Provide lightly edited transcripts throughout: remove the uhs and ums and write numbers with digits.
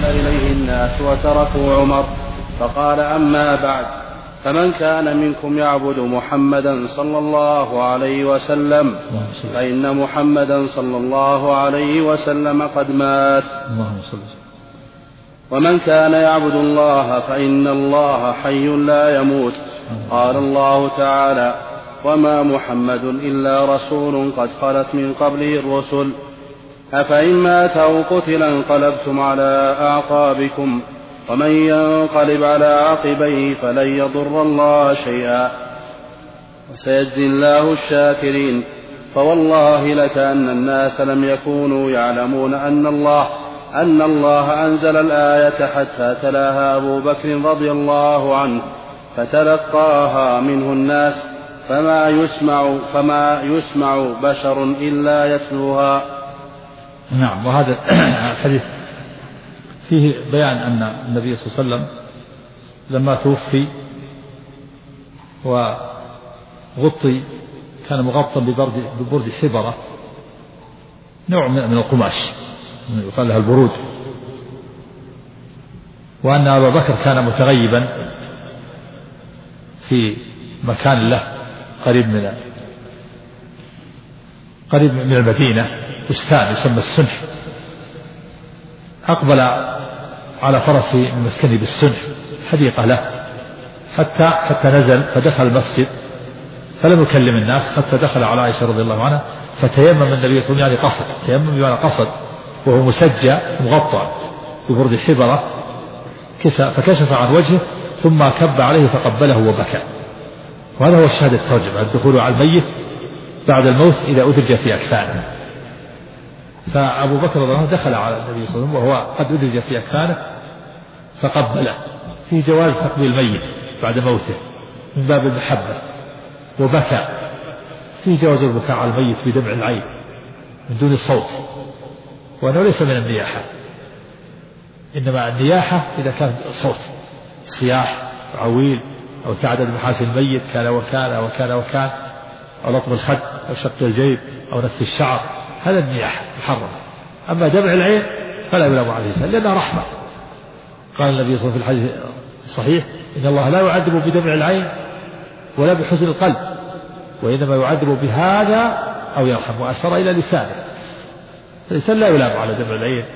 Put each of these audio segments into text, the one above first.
إليه الناس وتركوا عمر، فقال: أما بعد، فمن كان منكم يعبد محمدا صلى الله عليه وسلم فإن محمدا صلى الله عليه وسلم قد مات، ومن كان يعبد الله فإن الله حي لا يموت. قال الله تعالى: وما محمد إلا رسول قد خلت من قبله الرسل، أفإن مات أو قتل انقلبتم على أعقابكم، ومن ينقلب على عقبيه فلن يضر الله شيئا، وسيجزي الله الشاكرين. فوالله لكأن الناس لم يكونوا يعلمون أن الله أنزل الآية حتى تلاها أبو بكر رضي الله عنه، فتلقاها منه الناس، فما يسمع بشر إلا يتلوها. نعم. وهذا الحديث فيه بيان أن النبي صلى الله عليه وسلم لما توفي وغطي كان مغطى ببرد حبرة، نوع من القماش يقال لها البرود، وأن أبا بكر كان متغيبا في مكان له قريب من المدينة، بستان يسمى السنح، أقبل على فرسه من مسكنه بالسنح حديقة له حتى نزل فدخل المسجد فلم يكلم الناس حتى دخل على عائشة رضي الله عنها، فتيمم النبي صلى الله عليه وسلم، يعني قصد تيمم بمعنى قصد، وهو مسجى مغطى ببرد الحبرة، فكشف عن وجهه ثم كب عليه فقبله وبكى. وهذا هو الشهادة الترجمة، الدخول على الميت بعد الموت إذا أدرج في أكفانه. فأبو بكر رضي الله عنه دخل على النبي صلى الله عليه وسلم وهو قد أدرج في أكفانه فقبله، في جواز تقبيل الميت بعد موته من باب المحبة، وبكى، في جواز البكاء على الميت بدمع العين من دون صوت، وأنه ليس من النياحة، إنما النياحة إذا كان صوت صياح عويل أو تعدد محاسن الميت كان وكان وكان وكان، أو لطم الخد أو شق الجيب أو نتف الشعر، هذا النياحة محرم. أما دمع العين فلا يلام عليه الإنسان لأنها رحمة. قال النبي صلى الله عليه وسلم في الحديث الصحيح: إن الله لا يعذب بدمع العين ولا بحزن القلب، وإنما يعذب بهذا أو يرحم، وأشار إلى لسانه. الإنسان لا يلام على دمع العين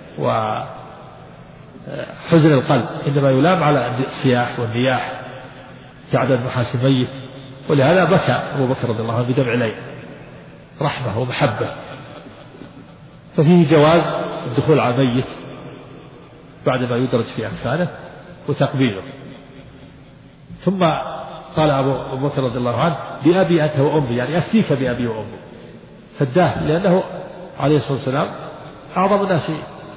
وحزن القلب، إنما يلام على السياح والنياح تعدد محاسن الميت. ولهذا بكى أبو بكر رضي الله عنه بدمع العين رحمة ومحبة. ففيه جواز الدخول على الميت بعدما يدرج في أكفانه وتقبيله. ثم قال أبو بكر رضي الله عنه: بأبي أنت وأمي، يعني أفديك بأبي وأمي، فداه، لأنه عليه الصلاة والسلام أعظم الناس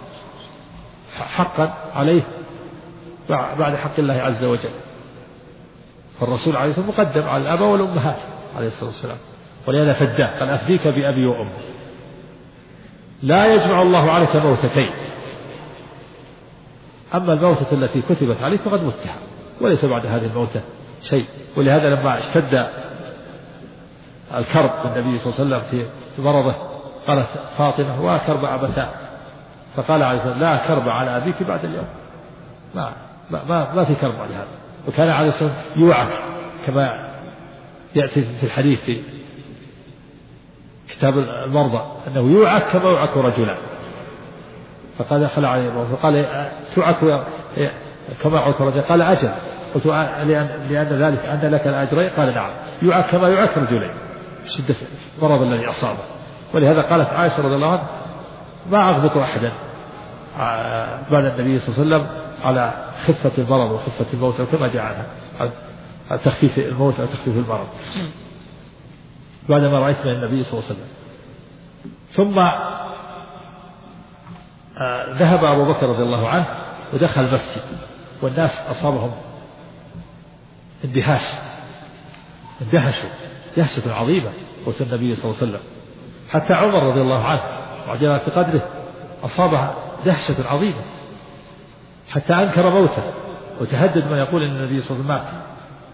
حقا عليه بعد حق الله عز وجل، فالرسول عليه الصلاة والسلام مقدم على الآباء والأمهات عليه الصلاة والسلام، ولهذا فداه قال: أفديك بأبي وأمي. لا يجمع الله عليك موتتين، أما الموتة التي كتبت عليك فقد متها، وليس بعد هذه الموتة شيء. ولهذا لما اشتد الكرب بالنبي صلى الله عليه وسلم في مرضه قالت فاطمة: وكرب أبتاه، فقال عليه الصلاة والسلام: لا كرب على أبيك بعد اليوم، ما في كرب على هذا. وكان عليه الصلاة والسلام يوعك كما يأتي في الحديث في كتاب المرضى أنه يوعك كما يوعك رجلان، فقال دخل عليه فقال: توعك كما يوعك رجلان؟ قال: أجل. قلت: لأن ذلك أن لك الأجرين؟ قال: نعم. يوعك كما يوعك رجلين، شدة المرض الذي أصابه. ولهذا قالت عائشة رضي الله عنها: ما أغبط أحدا بعد النبي صلى الله عليه وسلم على خفة المرض وخفة الموت، كما جاء عنها على تخفيف الموت أو تخفيف المرض بعدما رأيت من النبي صلى الله عليه وسلم. ثم ذهب أبو بكر رضي الله عنه ودخل المسجد، والناس أصابهم اندهشوا دهشة عظيمة موت النبي صلى الله عليه وسلم، حتى عمر رضي الله عنه وعجل في قدره أصابها دهشة عظيمة حتى أنكر موته وتهدد من يقول إن النبي صلى الله عليه وسلم مات،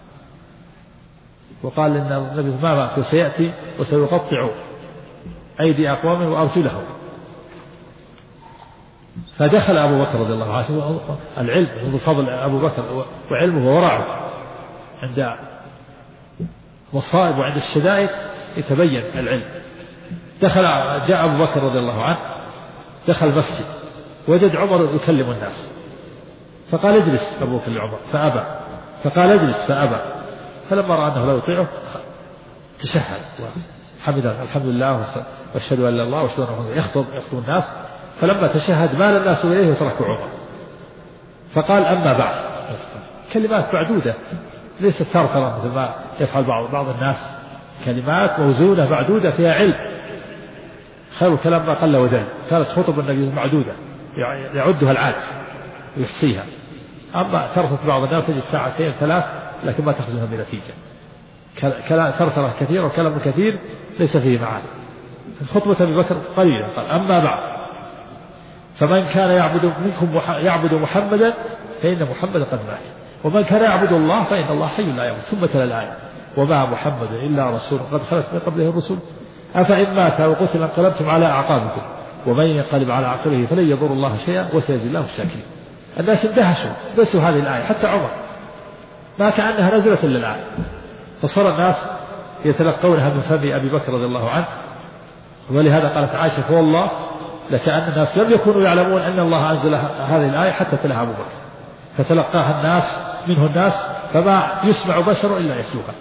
وقال إن النبي ما مات وسيأتي وسيقطع أيدي أقوام وأرجلهم. فدخل أبو بكر رضي الله عنه، العلم من فضل أبو بكر وعلمه وورعه عند مصائب وعند الشدائد يتبين العلم. جاء أبو بكر رضي الله عنه دخل المسجد وجد عمر يكلم الناس، فقال اجلس أبو بكر لعمر فأبى، فقال اجلس فأبى، فلما رأى أنه لا يطيعه تشهد وحمد الحمد لله واشهد أن لا الله واشهد أن محمدا يخطب الناس، فلما تشهد مال الناس إليه وتركوا عمر، فقال أما بعد. كلمات معدودة ليست ثرثرة مثل ما يفعل بعض الناس، كلمات موزونة معدودة فيها علم. خير الكلام ما قل ودل، كانت خطب النبي معدودة يعدها العاد ويحصيها، أما ثرثة بعض الناس تجد ساعتين ثلاث لكن ما تخرجها بنتيجة. ثرثرة كثيرة وكلام كثير ليس فيه معاني. خطبة أبي بكر قليلة، قال أما بعد فمن كان يعبد محمدا فإن محمدا قد مات، ومن كان يعبد الله فإن الله حي لا يموت. ثم تلا الآية وما محمد إلا رسول قد خلت من قبله الرسل أفإن مات أو قتل انقلبتم على أعقابكم ومن ينقلب على عقبه فلن يضر الله شيئا وسيجزي الله الشاكرين. الناس اندهشوا هذه الآية، حتى عمر ما كأنها نزلت إلا الآن، فصار الناس يتلقونها من فم أبي بكر رضي الله عنه. ولهذا قالت عائشة فوالله لكأن الناس لم يكونوا يعلمون أن الله أنزل هذه الآية حتى تلاها أبو بكر، فتلقاها الناس فما يسمع بشر إلا يتلوها.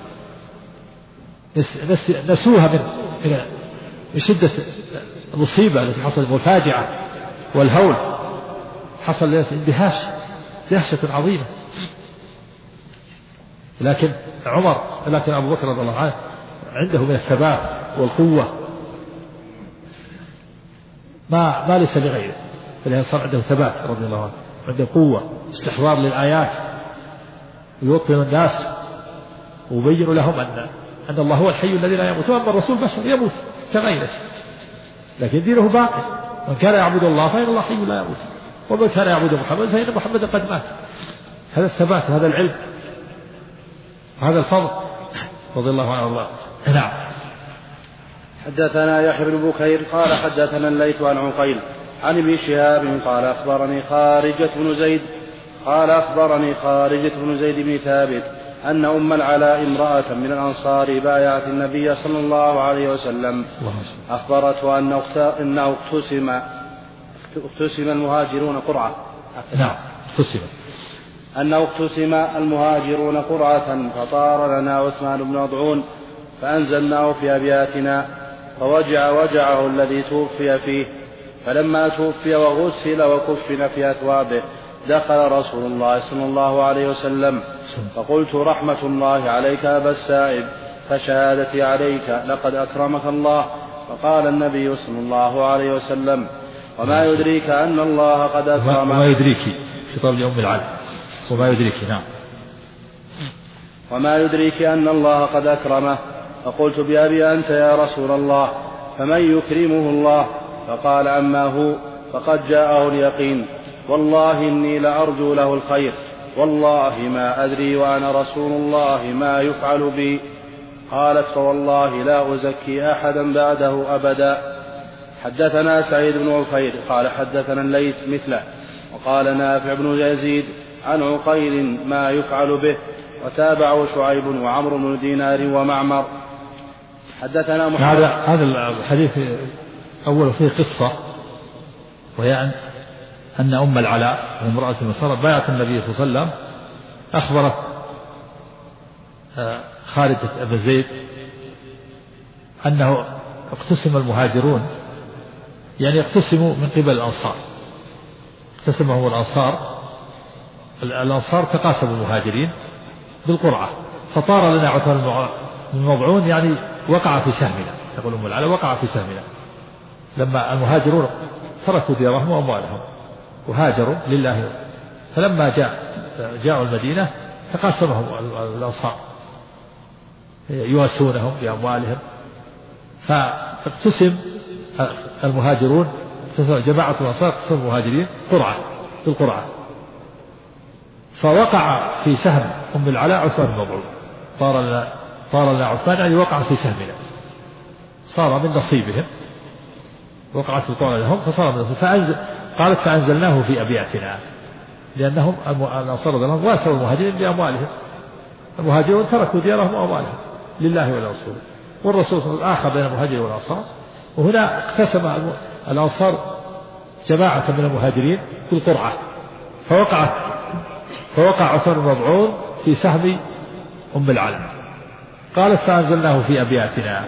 نسوها من شدة المصيبة التي حصلت والفاجعة والهول، حصل للناس اندهاش دهشة عظيمة. لكن أبو بكر رضي الله عنه عنده من الثبات والقوة ما ليس لغيره، فلهذا صار عنده ثبات رضي الله عنه، عنده قوة استحضار للآيات، ويوطن الناس ويبين لهم أن الله هو الحي الذي لا يموت، وأما الرسول بشر يموت كغيره لكن دينه باقي. من كان يعبد الله فإن الله حي لا يموت، ومن كان يعبد محمد فإن محمدا قد مات. هذا الثبات وهذا العلم وهذا الفضل رضي الله عنه الله. نعم. حدثنا يحيى بن بكير قال حدثنا الليث عن عقيل عن ابن شهاب قال أخبرني خارجة بن زيد بن ثابت أن أم العلاء امرأة من الأنصار بايعت النبي صلى الله عليه وسلم، أخبرته أنه اقتسم المهاجرون قرعة. نعم. أنه اقتسم المهاجرون قرعة، فطار لنا عثمان بن مضعون فأنزلناه في أبياتنا، وجعه الذي توفي فيه، فلما توفي وغسل وكفن في أثوابه دخل رسول الله صلى الله عليه وسلم، فقلت رحمة الله عليك أبا السائب، فشهادتي عليك لقد أكرمك الله. فقال النبي صلى الله عليه وسلم وما يدريك أن الله قد أكرمك. وما يدريك خطاب لأم العلم. وما يدريك. نعم. وما يدريك أن الله قد أكرمه. فقلت بأبي أنت يا رسول الله، فمن يكرمه الله؟ فقال أما هو فقد جاءه اليقين، والله إني لأرجو له الخير، والله ما أدري وأنا رسول الله ما يفعل بي. قالت فوالله لا أزكي أحدا بعده أبدا. حدثنا سعيد بن عفير قال حدثنا الليث مثله، وقال نافع بن يزيد عن عقيل ما يفعل به، وتابعه شعيب وعمرو بن دينار ومعمر. حدثنا محمد. هذا الحديث أول فيه قصة، وهي أن أم العلاء امرأة المصارى بايعت النبي صلى الله عليه وسلم، أخبرت خارجة أبا زيد أنه اقتسم المهاجرون، يعني اقتسموا من قبل الأنصار، اقتسمهم الأنصار تقاسموا المهاجرين بالقرعة، فطار لنا عثمان بن مضعون، يعني وقع في سهمنا، تقول أم العلاء وقع في سهمنا، لما المهاجرون تركوا ديارهم وأموالهم وهاجروا لله، فلما جاءوا المدينة تقاسمهم الأنصار يواسونهم بأموالهم، فاقتسم المهاجرون، جماعة الأنصار اقتسموا المهاجرين بالقرعة، فوقع في سهم أم العلاء عثمان بن مضعون، طار لنا عثمان، يعني وقع في سهمنا، صار من نصيبهم، وقعت القرعة لهم فصار من نصيبهم. قالت فأنزلناه في أبياتنا، لأنهم الأنصار رضي الله عنهم واسوا المهاجرين بأموالهم، المهاجرون تركوا ديارهم وأموالهم لله ولرسوله، والرسول صلى الله عليه وسلم آخى بين المهاجرين والأنصار، وهنا اقتسم الأنصار جماعة من المهاجرين بالقرعة، فوقع عثمان بن مظعون في سهم أم العلم. قالت فأنزلناه في أبياتنا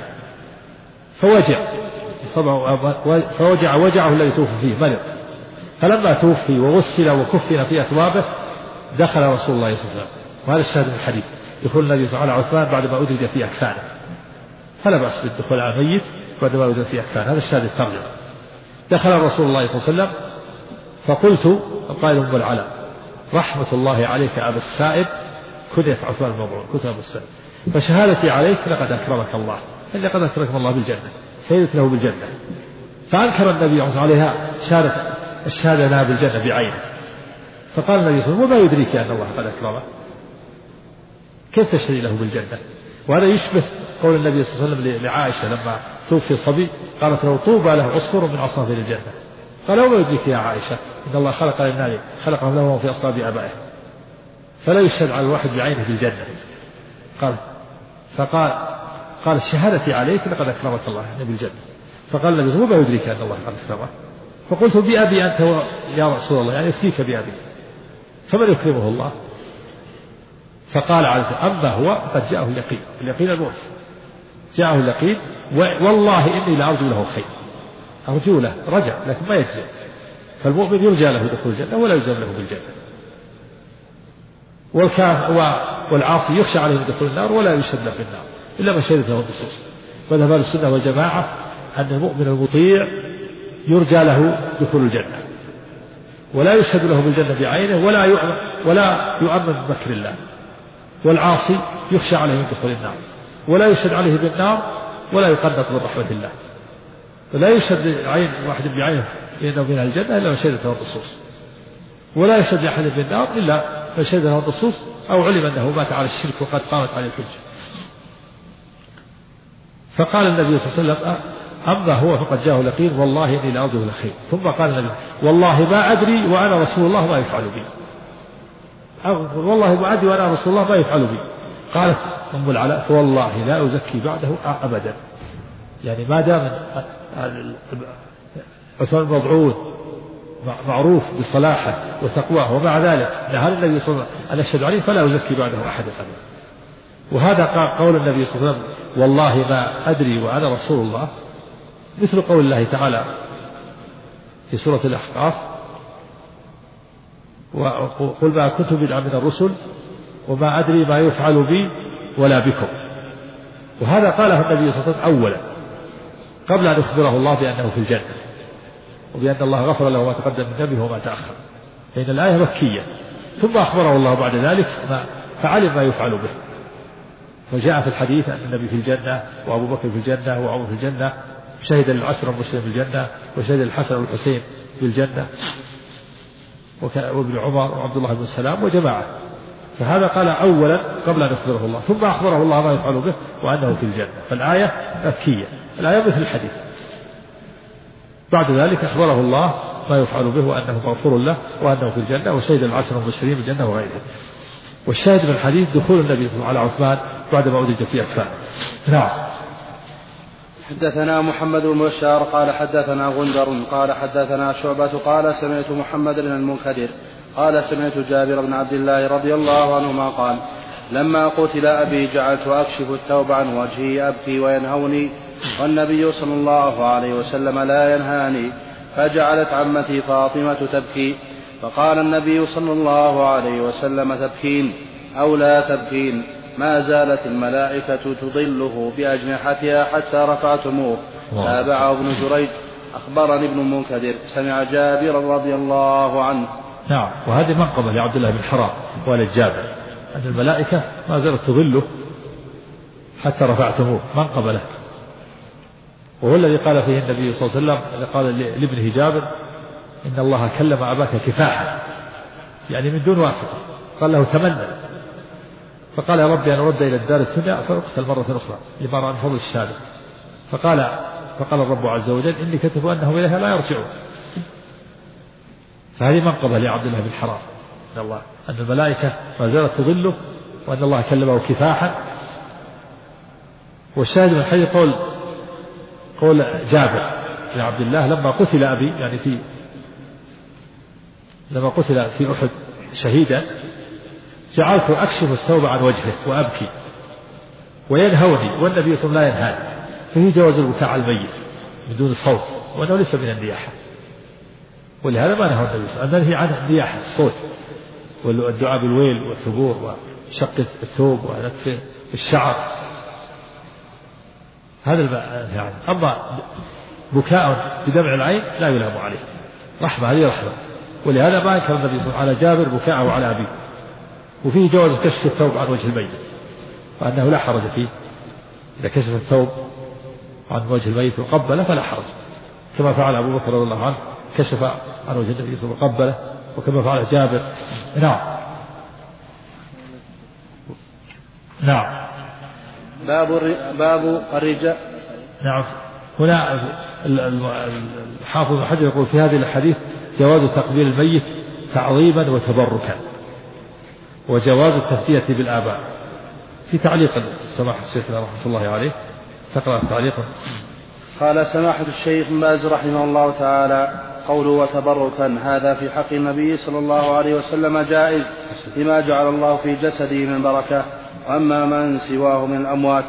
فوجع وجعه الذي توفي فيه مرض، فلما توفي وغسل وكفن في أثوابه دخل رسول الله صلى الله عليه وسلم، وهذا الشاهد من الحديث، دخول النبي صلى الله عليه وسلم عثمان بعد ما أدرج في أكفانه، فلا بأس بالدخول على الميت بعد ما أدرج في أكفانه، هذا الشاهد الترجمة. دخل رسول الله صلى الله عليه وسلم فقلت قال أم العلم رحمة الله عليك أبا السائب كنية عثمان بن مظعون، كنت أبا السائب، فشهادتي عليك لقد أكرمك الله، إن قد أكرمك الله بالجنة، سيدت له بالجنة. فأنكر النبي عليها الشهادة لها بالجنة بعينه، فقال النبي صلى الله عليه وسلم وما يدريك أن الله قد أكرمه، كيف تشهدي له بالجنة؟ وهذا يشبه قول النبي صلى الله عليه وسلم لعائشة لما توفي الصبي قالت له طوبى له عصفور من عصافير الجنة، قال وما يدريك يا عائشة إن الله خلق للنار خلقهم له في أصلاب آبائه، فلا يشهد على الواحد بعينه بالجنة. قال شهادتي عليك لقد أكرمك الله بالجنة. فقال النبي وما يدريك أن الله قد أكرمه؟ فقلت بأبي أنت يا رسول الله، يعني يفتيك بأبي، فمن يكرمه الله؟ فقال عليه السلام أما هو قد جاءه اليقين الموت، جاءه اليقين والله إني لأرجو له خير، أرجو له رجع لكن ما يجزم، فالمؤمن يرجى له دخول الجنة ولا يلزم له بالجنة، والعاصي يخشى عليه دخول النار ولا يشهد له في النار إلا ما شهدت له النصوص. وذهب السنة والجماعة أن المؤمن المطيع يرجى له دخول الجنة ولا يشهد له بالجنة بعينه ولا يؤمن بمكر الله، والعاصي يخشى عليه من دخول النار ولا يشهد عليه بالنار ولا يقنط من رحمة الله، ولا يشهد عين واحد بعينه إنه من الجنة إلا ما شهدت له النصوص، ولا يشهد أحد بالنار إلا ما شهد له النصوص أو علم أنه مات على الشرك وقد قامت عليه الحجة. فقال النبي صلى الله عليه وسلم أما هو فقد جاءه اليقين والله إني لأرجو له خير. ثم قال النبي والله ما أدري وأنا رسول الله ما يفعل بي، والله ما أدري وأنا رسول الله ما يفعل بي. قالت أم العلاء فوالله لا أزكي بعده أبدا، يعني ما دام عثمان بن مظعون معروف بصلاحه وتقواه ومع ذلك نهى النبي صلى الله عليه وسلم أن يشهد عليه فلا أزكي بعده أحد أبدا. وهذا قول النبي صلى الله عليه وسلم والله ما أدري وأنا رسول الله، مثل قول الله تعالى في سورة الأحقاف وقل ما كنت بدعا من الرسل وما أدري ما يفعل بي ولا بكم. وهذا قاله النبي صلى الله عليه وسلم أولا قبل أن يخبره الله بأنه في الجنة وبأن الله غفر له ما تقدم من ذنبه وما تأخر، فإن الآية مكية، ثم أخبره الله بعد ذلك فعلم ما يفعل به. وجاء في الحديث أن النبي في الجنة وأبو بكر في الجنة وعمر في الجنة، شهد للعشرة المبشرين بالجنة، وشهد للحسن والحسين بالجنة، وابن عمر وعبد الله بن سلام وجماعة. فهذا قال أولا قبل أن يخبره الله، ثم أخبره الله ما يفعل به وأنه في الجنة، فالآية مكية، الآية مثل الحديث. بعد ذلك أخبره الله ما يفعل به وأنه مغفور له وأنه في الجنة، وشهد العشرة المبشرين بالجنة وغيرها. والشاهد من الحديث دخول النبي صلى الله عليه وسلم على عثمان بعدما أدرج في أكفانه. نعم. حدثنا محمد بن بشار قال حدثنا غندر قال حدثنا شعبة قال سمعت محمد بن المنكدر قال سمعت جابر بن عبد الله رضي الله عنهما قال لما قتل أبي جعلت أكشف الثوب عن وجهي أبكي وينهوني والنبي صلى الله عليه وسلم لا ينهاني، فجعلت عمتي فاطمة تبكي، فقال النبي صلى الله عليه وسلم تبكين أو لا تبكين؟ ما زالت الملائكة تضله بأجنحتها حتى رفعتموه. تابعه ابن جريج. أخبرني ابن المنكدر سمع جابر رضي الله عنه. نعم. وهذه منقبة لعبد الله بن حرام والد جابر أن الملائكة ما زالت تضله حتى رفعتموه، منقبة له. وهو الذي قال فيه النبي صلى الله عليه وسلم قال لابنه جابر إن الله كلم أباك كفاحا، يعني من دون واسطة، قال له تمنى، فقال يا ربي أنا رد إلى الدار الدنيا فأقتل مرة أخرى لما رأى من فضل الشهادة، فقال الرب عز وجل إني كتب أنهم إليها لا يرجعون، فهذه منقبة لعبد الله بن حرام أن الملائكة ما زالت تظله وأن الله كلمه كفاحا. والشاهد من الحديث قول جابر بن عبد الله لما قتل أبي يعني لما قتل في أحد شهيدا جعلت أكشف الثوب عن وجهه وأبكي وينهوني والنبي صلى الله عليه وسلم لا ينهاني، فهي جواز البكاء على الميت من دون الصوت وأنه ليس من النياحة، ولهذا ما نهى النبي صلى الله عليه وسلم ننهي عن النياحة الصوت والدعاء بالويل والثبور وشق الثوب ونتف الشعر، هذا يعني. أما بكاء بدمع العين لا يلام عليه، رحمة هذه رحمة، ولهذا ما أنكر النبي صلى الله عليه وسلم على جابر بكاءه على أبيه. وفيه جواز كشف الثوب عن وجه الميت وأنه لا حرج فيه، إذا كشف الثوب عن وجه الميت وقبله فلا حرج، كما فعل أبو بكر رضي الله عنه كشف عن وجه النبي صلى الله عليه وسلم وقبله، وكما فعل جابر. نعم. باب الرجاء. نعم. هنا الحافظ ابن حجر يقول في هذه الحديث جواز تقبيل الميت تعظيما وتبركا، وجواز التثنية بالآباء. في تعليق سماحة الشيخ رحمة الله عليه تقرأ تعليقا. قال سماحة الشيخ بن باز رحمه الله تعالى: قوله وتبركا هذا في حق النبي صلى الله عليه وسلم جائز لما جعل الله في جسده من بركة، وأما من سواه من الأموات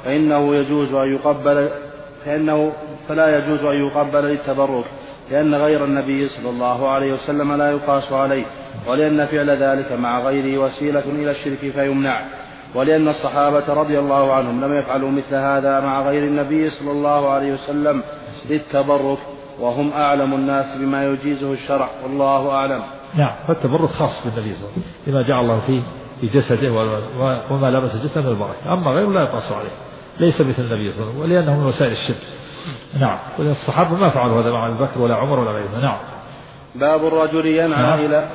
فلا يجوز أن يقبل للتبرك، لأن غير النبي صلى الله عليه وسلم لا يقاس عليه، ولأن فعل ذلك مع غيره وسيلة إلى الشرك فيمنع، ولأن الصحابة رضي الله عنهم لم يفعلوا مثل هذا مع غير النبي صلى الله عليه وسلم للتبرك، وهم أعلم الناس بما يجيزه الشرع، والله أعلم. نعم. فالتبرك خاص بالنبي صلى الله عليه وسلم لما جعل الله فيه في جسده وما لبس جسده من البركة، أما غيره لا يقاس عليه، ليس مثل النبي صلى الله عليه وسلم، ولأنه من وسائل الشرك. نعم. ولأن الصحابة ما فعلوا هذا مع أبي بكر ولا عمر ولا غيره. نعم. باب الرجل ينعى إلى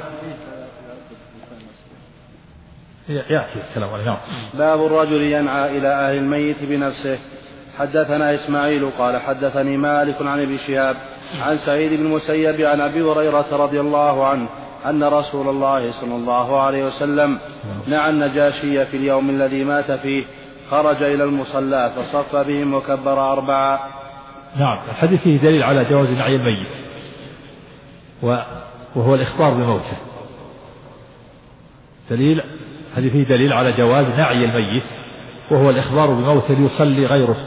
يأتي الكلام عليه. نعم. باب الرجل ينعى إلى أهل الميت بنفسه. حدثنا إسماعيل قال حدثني مالك عن ابن شهاب عن سعيد بن المسيب عن أبي هريرة رضي الله عنه أن رسول الله صلى الله عليه وسلم نعى النجاشي في اليوم الذي مات فيه، خرج إلى المصلى فصف بهم وكبر 4. نعم. الحديث فيه دليل على جواز نعي الميت، وهو الإخبار بموته. هذه فيه دليل على جواز نعي الميت، وهو الإخبار بموته ليصلي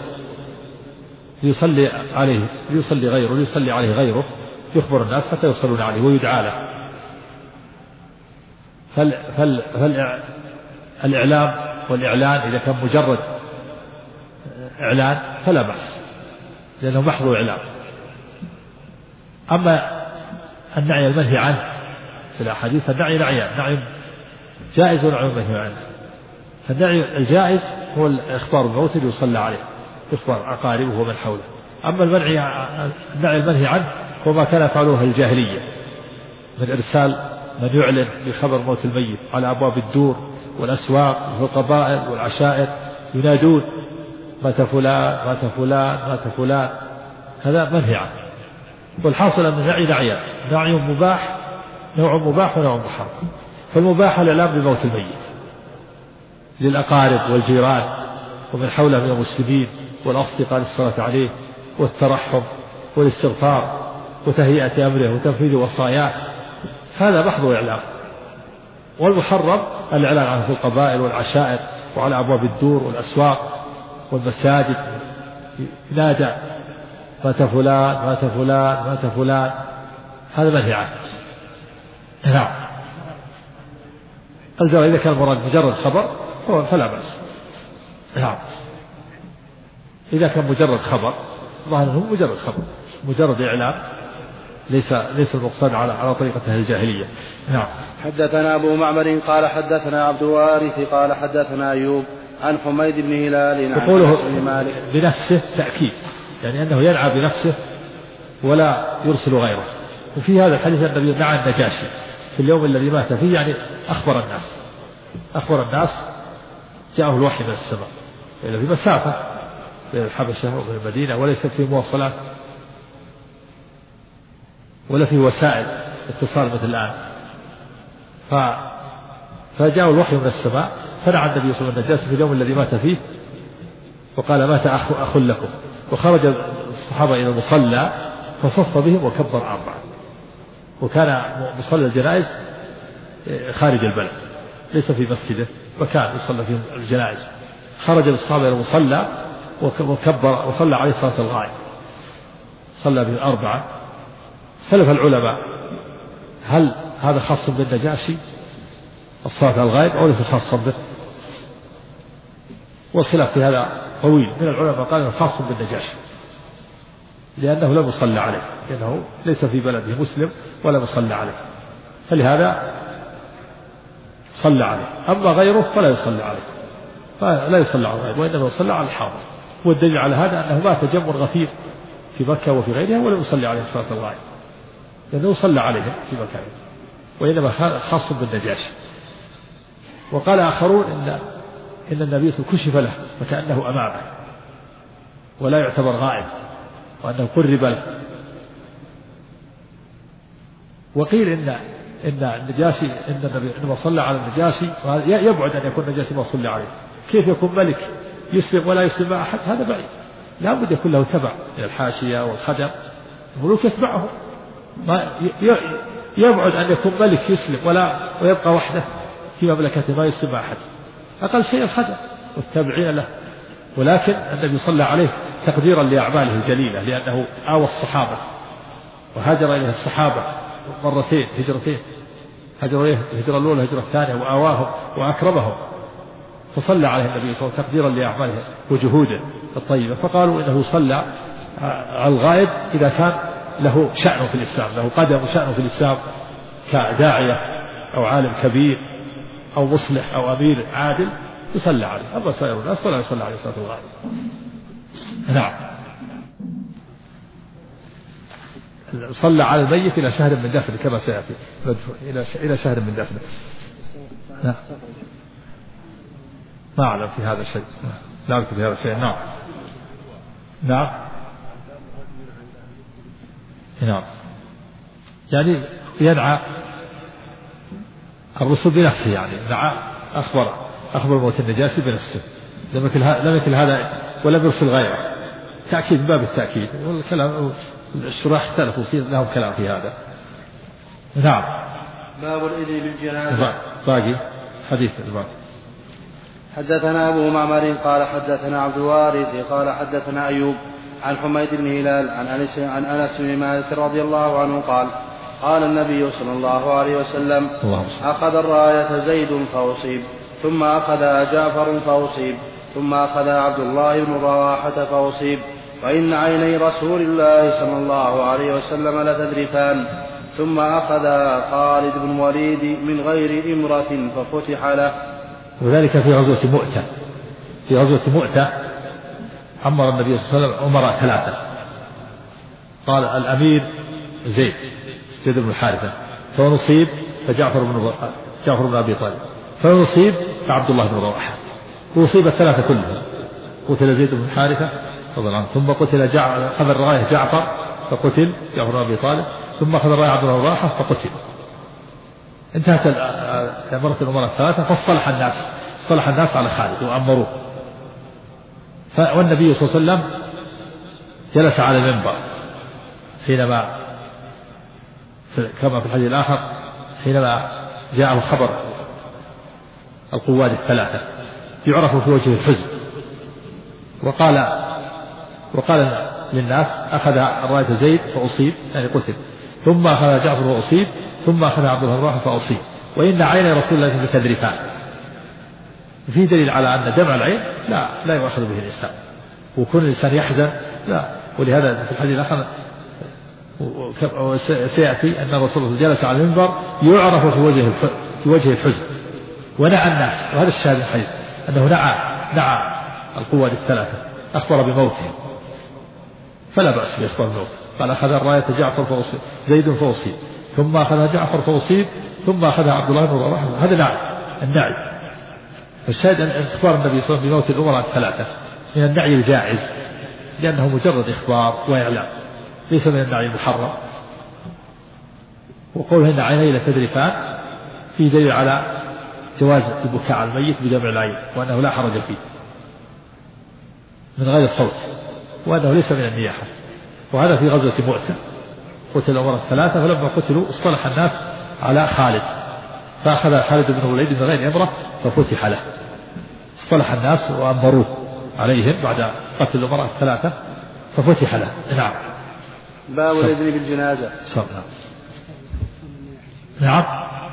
عليه غيره، يخبر الناس حتى يصلون عليه ويدعى له. الإعلام والإعلان إذا كان مجرد إعلان فلا بأس، لأنه محض إعلام. أما النعي المنهي عنه في الأحاديث، النعي نعيان: نعي جائز ونعي منهي عنه. النعي الجائز هو الإخبار بالموت ليصلى عليه، يخبر أقاربه ومن حوله. أما النعي المنهي عنه هو ما كان يفعله الجاهلية من إرسال من يعلن بخبر موت الميت على أبواب الدور والأسواق والقبائل والعشائر، ينادون مات فلان مات فلان مات فلان، هذا منهي عنه. والحاصل أن النعي نعيان: نعي مباح، نوع مباح ونوع محرم. فالمباح الإعلام بموت الميت للأقارب والجيران ومن حوله من المسلمين والأصدقاء للصلاة عليه والترحم والاستغفار وتهيئة أمره وتنفيذ وصاياه، هذا محض إعلام. والمحرم الإعلان عنه في القبائل والعشائر وعلى أبواب الدور والأسواق والمساجد، ينادى مات فلان مات فلان مات فلان، هذا منهي عنه. نعم. الزواج إذا كان المراد مجرد خبر فلا بأس. نعم. إذا كان مجرد خبر، ظاهره مجرد خبر، مجرد إعلام، ليس المقصود على طريقة أهل الجاهلية. نعم. حدثنا أبو معمر قال حدثنا عبد الوارث قال حدثنا أيوب عن حميد بن هلال عن يقوله بنفسه تأكيد، يعني أنه ينعى بنفسه ولا يرسل غيره. وفي هذا الحديث النبي نعى النجاشي في اليوم الذي مات فيه، يعني أخبر الناس جاءه الوحي من السماء، إلى في مسافة بين الحبشة وبين المدينة، وليس فيه مواصلات ولا فيه وسائل اتصال مثل الآن. فجاء الوحي من السماء فنعى النبي صلى الله عليه وسلم النجاشي في اليوم الذي مات فيه وقال مات أخ لكم. وخرج الصحابة إلى المصلى فصف بهم وكبر 4. وكان مصلى الجنائز خارج البلد ليس في مسجده، وكان يصلى فيه الجنائز. خرج الصحابة إلى المصلى وكبر وصلى عليه صلاة الغائب، صلى به 4. اختلف العلماء هل هذا خاص بالنجاشي الصلاة الغائب أو ليس خاصا به؟ والخلاف في هذا طويل. من العلماء قال انه خاص بالنجاشي لأنه لم يصلى عليه، لأنه ليس في بلده مسلم ولم يصلى عليه، فلهذا صلى عليه. أما غيره فلا يصلى عليه، فلا يصلى على الغائب وإنما يصلى على الحاضر. والدليل على هذا أنه مات جمع غفير في مكة وفي غيرها ولم يصلي عليه صلاة الغائب، لأنه صلى عليهم في مكانه، وإنما خاص بالنجاشي. وقال آخرون إن النبي كشف له فكأنه أمامه ولا يعتبر غائب وأنه قرب له. وقيل إن النجاشي إن النبي إنما صلى على النجاشي، يبعد أن يكون النجاشي ما صلى عليه. كيف يكون ملك يسلم ولا يسلم مع أحد؟ هذا بعيد، لا بد يكون له تبع من الحاشية والخدم، الملوك يتبعه. ما يبعد أن يكون ملك يسلم ويبقى وحده في مملكته ما يسلم مع أحد، أقل شيء الخدم والتابعين له. ولكن النبي صلى عليه تقديرا لأعماله الجليلة، لأنه آوى الصحابة وهاجر إليه الصحابة مرتين هجرتين، هجر إليه الهجرة الأولى الهجرة الثانية وآواهم وأكرمهم، فصلى عليه النبي صلى الله عليه وسلم تقديرا لأعماله وجهوده الطيبة. فقالوا إنه صلى على الغائب إذا كان له شأن في الإسلام، له قدم وشأن في الإسلام كداعية أو عالم كبير أو مصلح أو أمير عادل يصلى عليه. أما سائر الناس فلا يصلى عليه صلاة الغائب. نعم. صلى على الميت إلى شهر من دفنه كما سيأتي، إلى شهر من دفنه. نعم. ما أعلم في هذا الشيء، لا أعلم في هذا الشيء. نعم. نعم. نعم. يعني يدعى الرسول بنفسه، يعني دعا أخبر موت النجاشي بنفسه، لم يكن هذا ولم يرسل غيره، تأكيد من باب التأكيد. والكلام الشراح اختلفوا فيه، لهم كلام في هذا. نعم. باب الإذن بالجنازة. باقي حديث الباب. حدثنا أبو معمر قال حدثنا عبد الوارث قال حدثنا أيوب عن حميد بن هلال عن أنس بن مالك رضي الله عنه قال قال النبي صلى الله عليه وسلم أخذ الراية زيد فأصيب، ثم أخذها جعفر فأصيب، ثم أخذها عبد الله بن رواحة فأصيب، وإن عيني رسول الله صلى الله عليه وسلم لتذرفان، ثم أخذها خالد بن وليد من غير إمرة ففتح له. وذلك في غزوة مؤتة. في غزوة مؤتة أمر النبي صلى الله عليه وسلم أمراء 3. قال الأمير زيد بن الحارثة، فنصيب فجعفر بن أبي طالب، فنصيب فعبد الله بن رواحة، وأصيب 3 كلهم. قتل زيد بن الحارثة رضي الله عنه، ثم قتل أخذ الراية جعفر فقتل جعفر بن أبي طالب، ثم أخذ الراية عبد الله بن رواحة فقتل. انتهت مرة الأمراء 3، فاصطلح الناس على خالد وأمروه. والنبي صلى الله عليه وسلم جلس على المنبر حينما كما في الحديث الآخر حينما جاءه خبر القواد 3 يعرف في وجه الحزن، وقال للناس أخذ الراية زيد فأصيب يعني قتل، ثم أخذ جعفر فأصيب، ثم أخذ عبد الله بن رواحة فأصيب، وإن عيني رسول الله لتذرفان. في دليل على أن دمع العين لا يؤخذ به الإنسان، وكون الإنسان يحزن لا. ولهذا في الحديث الآخر سيأتي أن الرسول جلس على المنبر يعرف في وجه الحزن ونعى الناس. وهذا الشاهد الحديث أنه نعى القواد 3 أخبر بموته، فلا بأس بإخبار الموت. قال أخذ الراية جعفر فأصيب زيد فأصيب، ثم أخذها جعفر فأصيب، ثم أخذها عبد الله بن رواحة. هذا النعي. فالشاهد أن إخبار النبي صلى الله عليه وسلم بموت الأمراء 3 من النعي الجائز، لأنه مجرد إخبار وإعلام، ليس من النعي المحرم. وقوله إن عيني لتذرفان فيه دليل على جواز البكاء على الميت بدمع العين، وأنه لا حرج فيه من غير صوت، وأنه ليس من النياحة. وهذا في غزوة مؤتة، قتل الأمراء الثلاثة، فلما قتلوا اصطلح الناس على خالد، فأخذ خالد بن الوليد من غير أمره ففتح له، اصطلح الناس وأمروه عليهم بعد قتل الأمراء الثلاثة ففتح له. نعم. باب الإذن بالجنازة. نعم.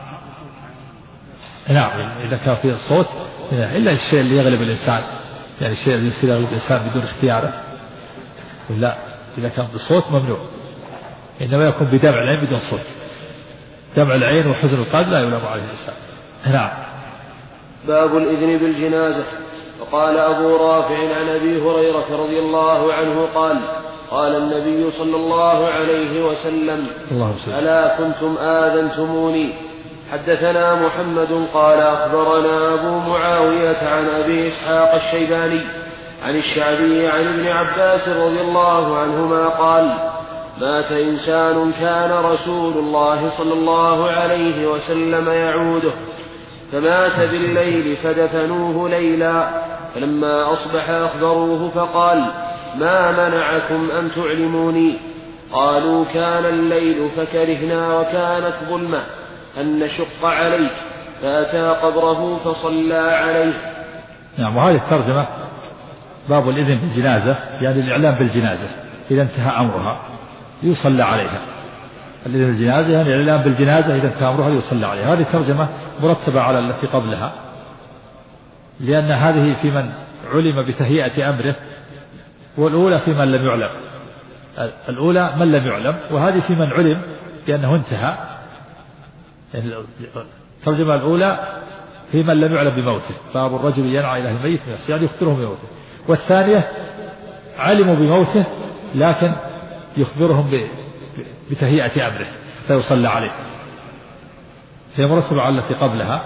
إذا كان فيه الصوت إلا الشيء اللي يغلب الإنسان، يعني الشيء اللي يصير يغلب الإنسان بدون اختياره، لا إذا كان بصوت ممنوع، إنما يكون بدمع العين بدون صوت. دمع العين وحزن القلب لا يلام عليه الإنسان. نعم. باب الإذن بالجنازة. وقال أبو رافع عن أبي هريرة رضي الله عنه قال النبي صلى الله عليه وسلم: ألا كنتم آذنتموني. حدثنا محمد قال أخبرنا أبو معاوية عن أبي إسحاق الشيباني عن الشعبي عن ابن عباس رضي الله عنهما قال: مات إنسان كان رسول الله صلى الله عليه وسلم يعوده، فمات بالليل فدفنوه ليلا، فلما أصبح أخبروه فقال: ما منعكم أن تعلموني؟ قالوا: كان الليل فكرهنا وكانت ظلمة أن نشق عليك، فأتى قبره فصلى عليه. نعم. وهذه الترجمة باب الإذن بالجنازة، يعني الإعلام بالجنازة إذا انتهى أمرها يصلى عليها. الإذن بالجنازة يعني الإعلام بالجنازة إذا انتهى أمرها يصلى عليها. هذه الترجمة مرتبة على التي قبلها، لأن هذه في من علم بتهيئة أمره، والأولى في من لم يعلم. الأولى من لم يعلم، وهذه في من علم لأنه انتهى. الترجمة الأولى في من لم يعلم بموته، باب الرجل ينعى إلى الميت من يعني يخبرهم بموته. والثانية علموا بموته لكن يخبرهم بتهيئة أمره حتى يصلى عليه، هي مرتبة على التي قبلها.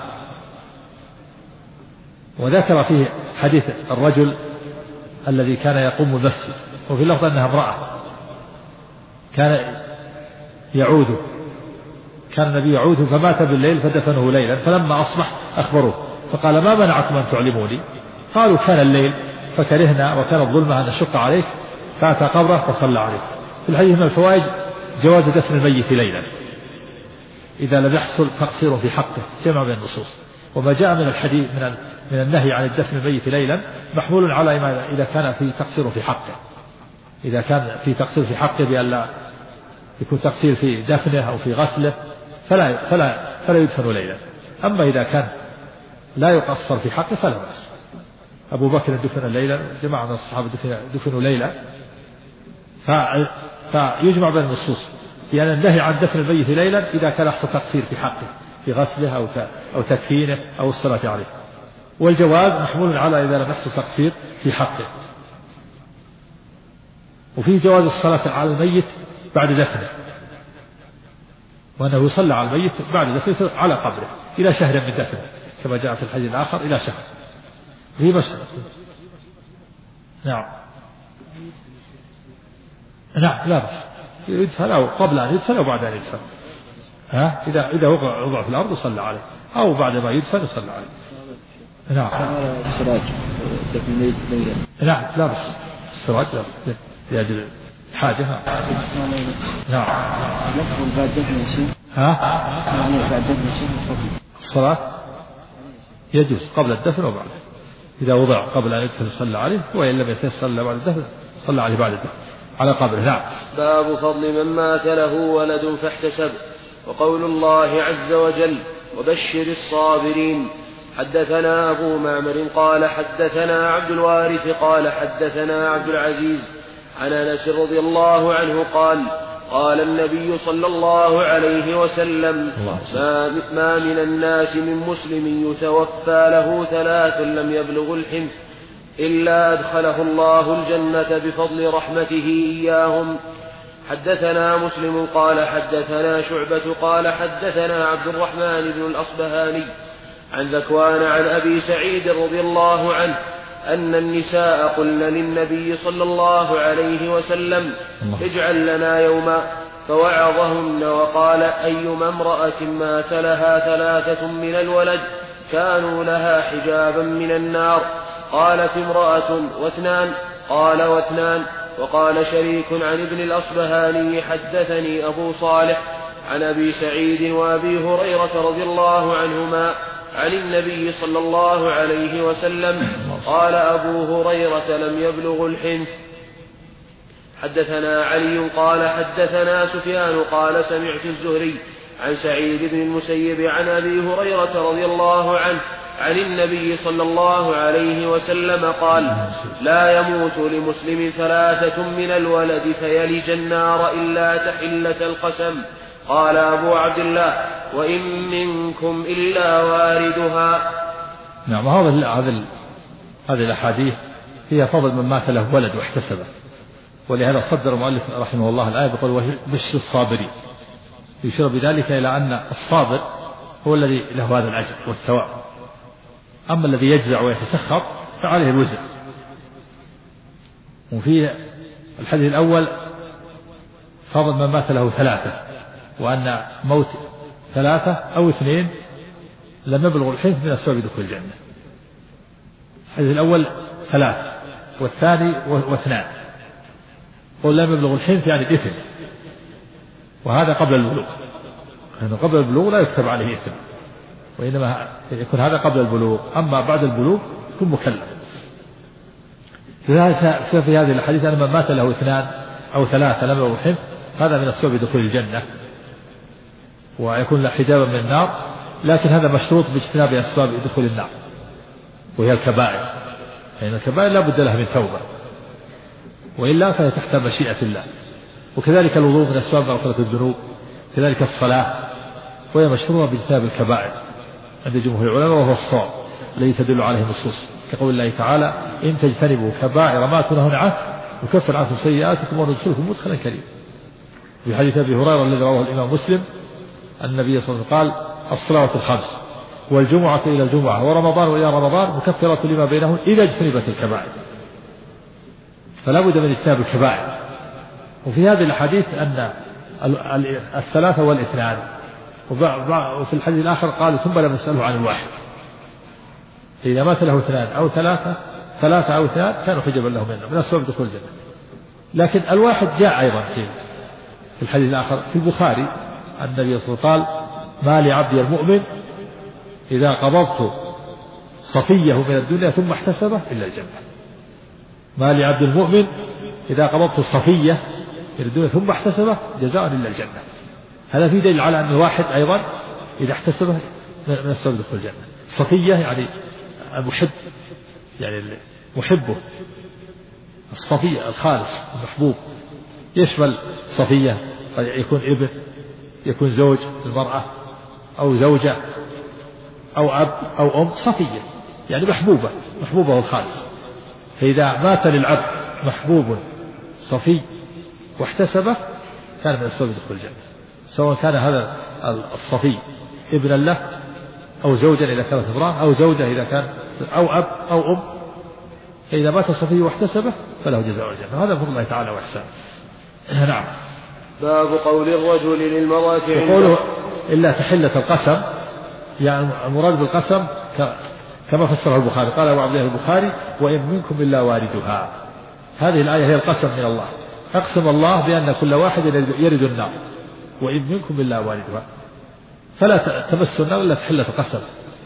وذكر فيه حديث الرجل الذي كان يقوم المسجد، وفي اللفظ أنها امرأة كان يعود، كان النبي يعود فمات بالليل فدفنه ليلا، فلما أصبح أخبروه فقال: ما منعكم أن تعلموني؟ قالوا: كان الليل فكرهنا وكان الظلمة أن نشق عليك، فأتى قبره فصلى عليه. في الحديث من الفوائد جواز دفن الميت ليلا إذا لم يحصل تقصير في حقه، جمع بين النصوص. وما جاء من الحديث من النهي عن الدفن الميت ليلا محمول على إذا كان في تقصير في حقه، إذا كان في تقصير في حقه بأن لا يكون تقصير في دفنه أو في غسله فلا يدفن ليلا. أما إذا كان لا يقصر في حقه فلا بأس. أبو بكر دفن ليلا، جماعة من الصحابة دفنوا ليلا، فيجمع بين النصوص في أن النهي عن دفن الميت ليلا إذا كان يحصل تقصير في حقه في غسله أو تكفينه أو الصلاة عليه، والجواز محمول على إذا لم يحصل تقصير في حقه. وفيه جواز الصلاة على الميت بعد دفنه، وأنه يصلى على الميت بعد دفنه على قبره إلى شهر من دفنه، كما جاء في الحديث الآخر إلى شهر. هي بس. نعم. لا بس يدفن أو قبل أن يدفن أو بعد أن يدفن. إذا وضع في الأرض صلى عليه، أو بعد ما يدفن يصلى عليه. نعم. السراج دفن الميت ليلا. نعم. لا بس السراج لأجل حاجة. نعم. لفظ بعد دفن الشيء. بعد دفن الشيء الصلاة يجوز قبل الدفن وبعده، إذا وضع قبل أن يدفن صلى عليه، وإن لم يتصلى بعد الدفن صلى عليه بعد الدفن على قبره. نعم. باب فضل من مات له ولد فاحتسب. وقول الله عز وجل: وبشر الصابرين. حدثنا أبو معمر قال حدثنا عبد الوارث قال حدثنا عبد العزيز عن أنس رضي الله عنه قال النبي صلى الله عليه وسلم: ما من الناس من مسلم يتوفى له 3 لم يبلغ الحنث إلا أدخله الله الجنة بفضل رحمته إياهم. حدثنا مسلم قال حدثنا شعبة قال حدثنا عبد الرحمن بن الأصبهاني عن ذكوان عن أبي سعيد رضي الله عنه أن النساء قلن للنبي صلى الله عليه وسلم: اجعل لنا يوما، فوعظهن وقال: أيما امرأة مات لها 3 من الولد كانوا لها حجابا من النار؟ قالت: امرأة و2. قال: و2. وقال شريك عن ابن الأصبهاني: حدثني أبو صالح عن أبي سعيد وأبي هريرة رضي الله عنهما عن النبي صلى الله عليه وسلم قال أبو هريرة: لم يبلغ الحنث. حدثنا علي قال: حدثنا سفيان قال: سمعت الزهري عن سعيد بن المسيب عن أبي هريرة رضي الله عنه عن النبي صلى الله عليه وسلم قال: لا يموت لمسلم 3 من الولد فيلج النار إلا تحلة القسم. قال أبو عبد الله: وإن منكم إلا واردها. نعم. هذه الأحاديث هي فضل من مات له ولد واحتسبه، ولهذا صدر المؤلف رحمه الله الآية بقول: بشر الصابرين، يشير بذلك إلى أن الصابر هو الذي له هذا الأجر والثواب، أما الذي يجزع ويتسخط فعليه الوزر. وفي الحديث الأول فضل من مات له 3، وأن موت 3 أو 2 لم يبلغ الحنث من أسباب دخول الجنة. الحديث الأول 3 والثاني و2، قل لم يبلغ الحنث يعني الإثم، وهذا قبل البلوغ، لأنه قبل البلوغ لا يكتب عليه إثم، وإنما يكون هذا قبل البلوغ، أما بعد البلوغ يكون مكلف. في هذه الحديث أن من مات له 2 أو 3 لم يبلغ الحنث هذا من أسباب دخول الجنة، ويكون له حجابا من النار، لكن هذا مشروط باجتناب أسباب دخول النار، وهي الكبائر، يعني الكبائر لا بد لها من توبة، وإلا فهي تحت مشيئة الله. وكذلك الوضوء من أسباب مغفرة الذنوب، كذلك الصلاة، وهي مشروطة باجتناب الكبائر عند جمهور العلماء، وهو الصواب الذي تدل عليه النصوص، كقول الله تعالى: إن تجتنبوا كبائر ما تنهون عنه يكفر عنكم سيئاتكم وندخلكم مدخلا كريما. في حديث أبي هريرة الذي رواه الإمام مسلم أن النبي صلى الله عليه وسلم قال: الصلوات الخمس والجمعة إلى الجمعة ورمضان وإلى رمضان مكفرة لما بينهن إذا اجتنبت الكبائر. فلا بد من اجتناب الكبائر. وفي هذه الحديث أن 3 و2، وفي الحديث الآخر قال: ثم لم نسأله عن الواحد. إذا مات له 2 أو 3 أو 2 كانوا حجبا له من أسباب دخول الجنة. لكن الواحد جاء أيضا في الحديث الآخر في البخاري أن النبي صلى الله عليه وسلم قال: ما لعبدي المؤمن إذا قبضت صفيه من الدنيا ثم احتسبه إلا الجنة. ما لعبد المؤمن إذا قبضت صفيه من الدنيا ثم احتسبه جزاء إلا الجنة. هذا في دليل على أن الواحد أيضا إذا احتسبه من أسباب دخول الجنة. صفيه يعني المحب، يعني محبه، الصفية الخالص المحبوب، يشمل صفية قد يكون ابن، يكون زوج المرأة أو زوجة أو أب أو أم، صفية يعني محبوبه الخالص. فإذا مات للعبد محبوب صفي واحتسبه كان من أسباب دخول الجنة، سواء كان هذا الصفي ابنا له أو زوجا إذا كانت امرأة أو زوجة إذا كان أو أب أو أم. فإذا مات الصفي واحتسبه فله جزاء الجنة. هذا فضل الله تعالى وإحسانه. نعم. باب قول الرجل للمرأة وقوله إلا تحلة القسم، يعني المراد بالقسم كما فسره البخاري، قال أبو عبد الله البخاري: وإن منكم إلا واردها. هذه الآية هي القسم من الله، أقسم الله بأن كل واحد يرد النار، وإن منكم إلا واردها، فلا تمسوا النار إلا تحلة القسم.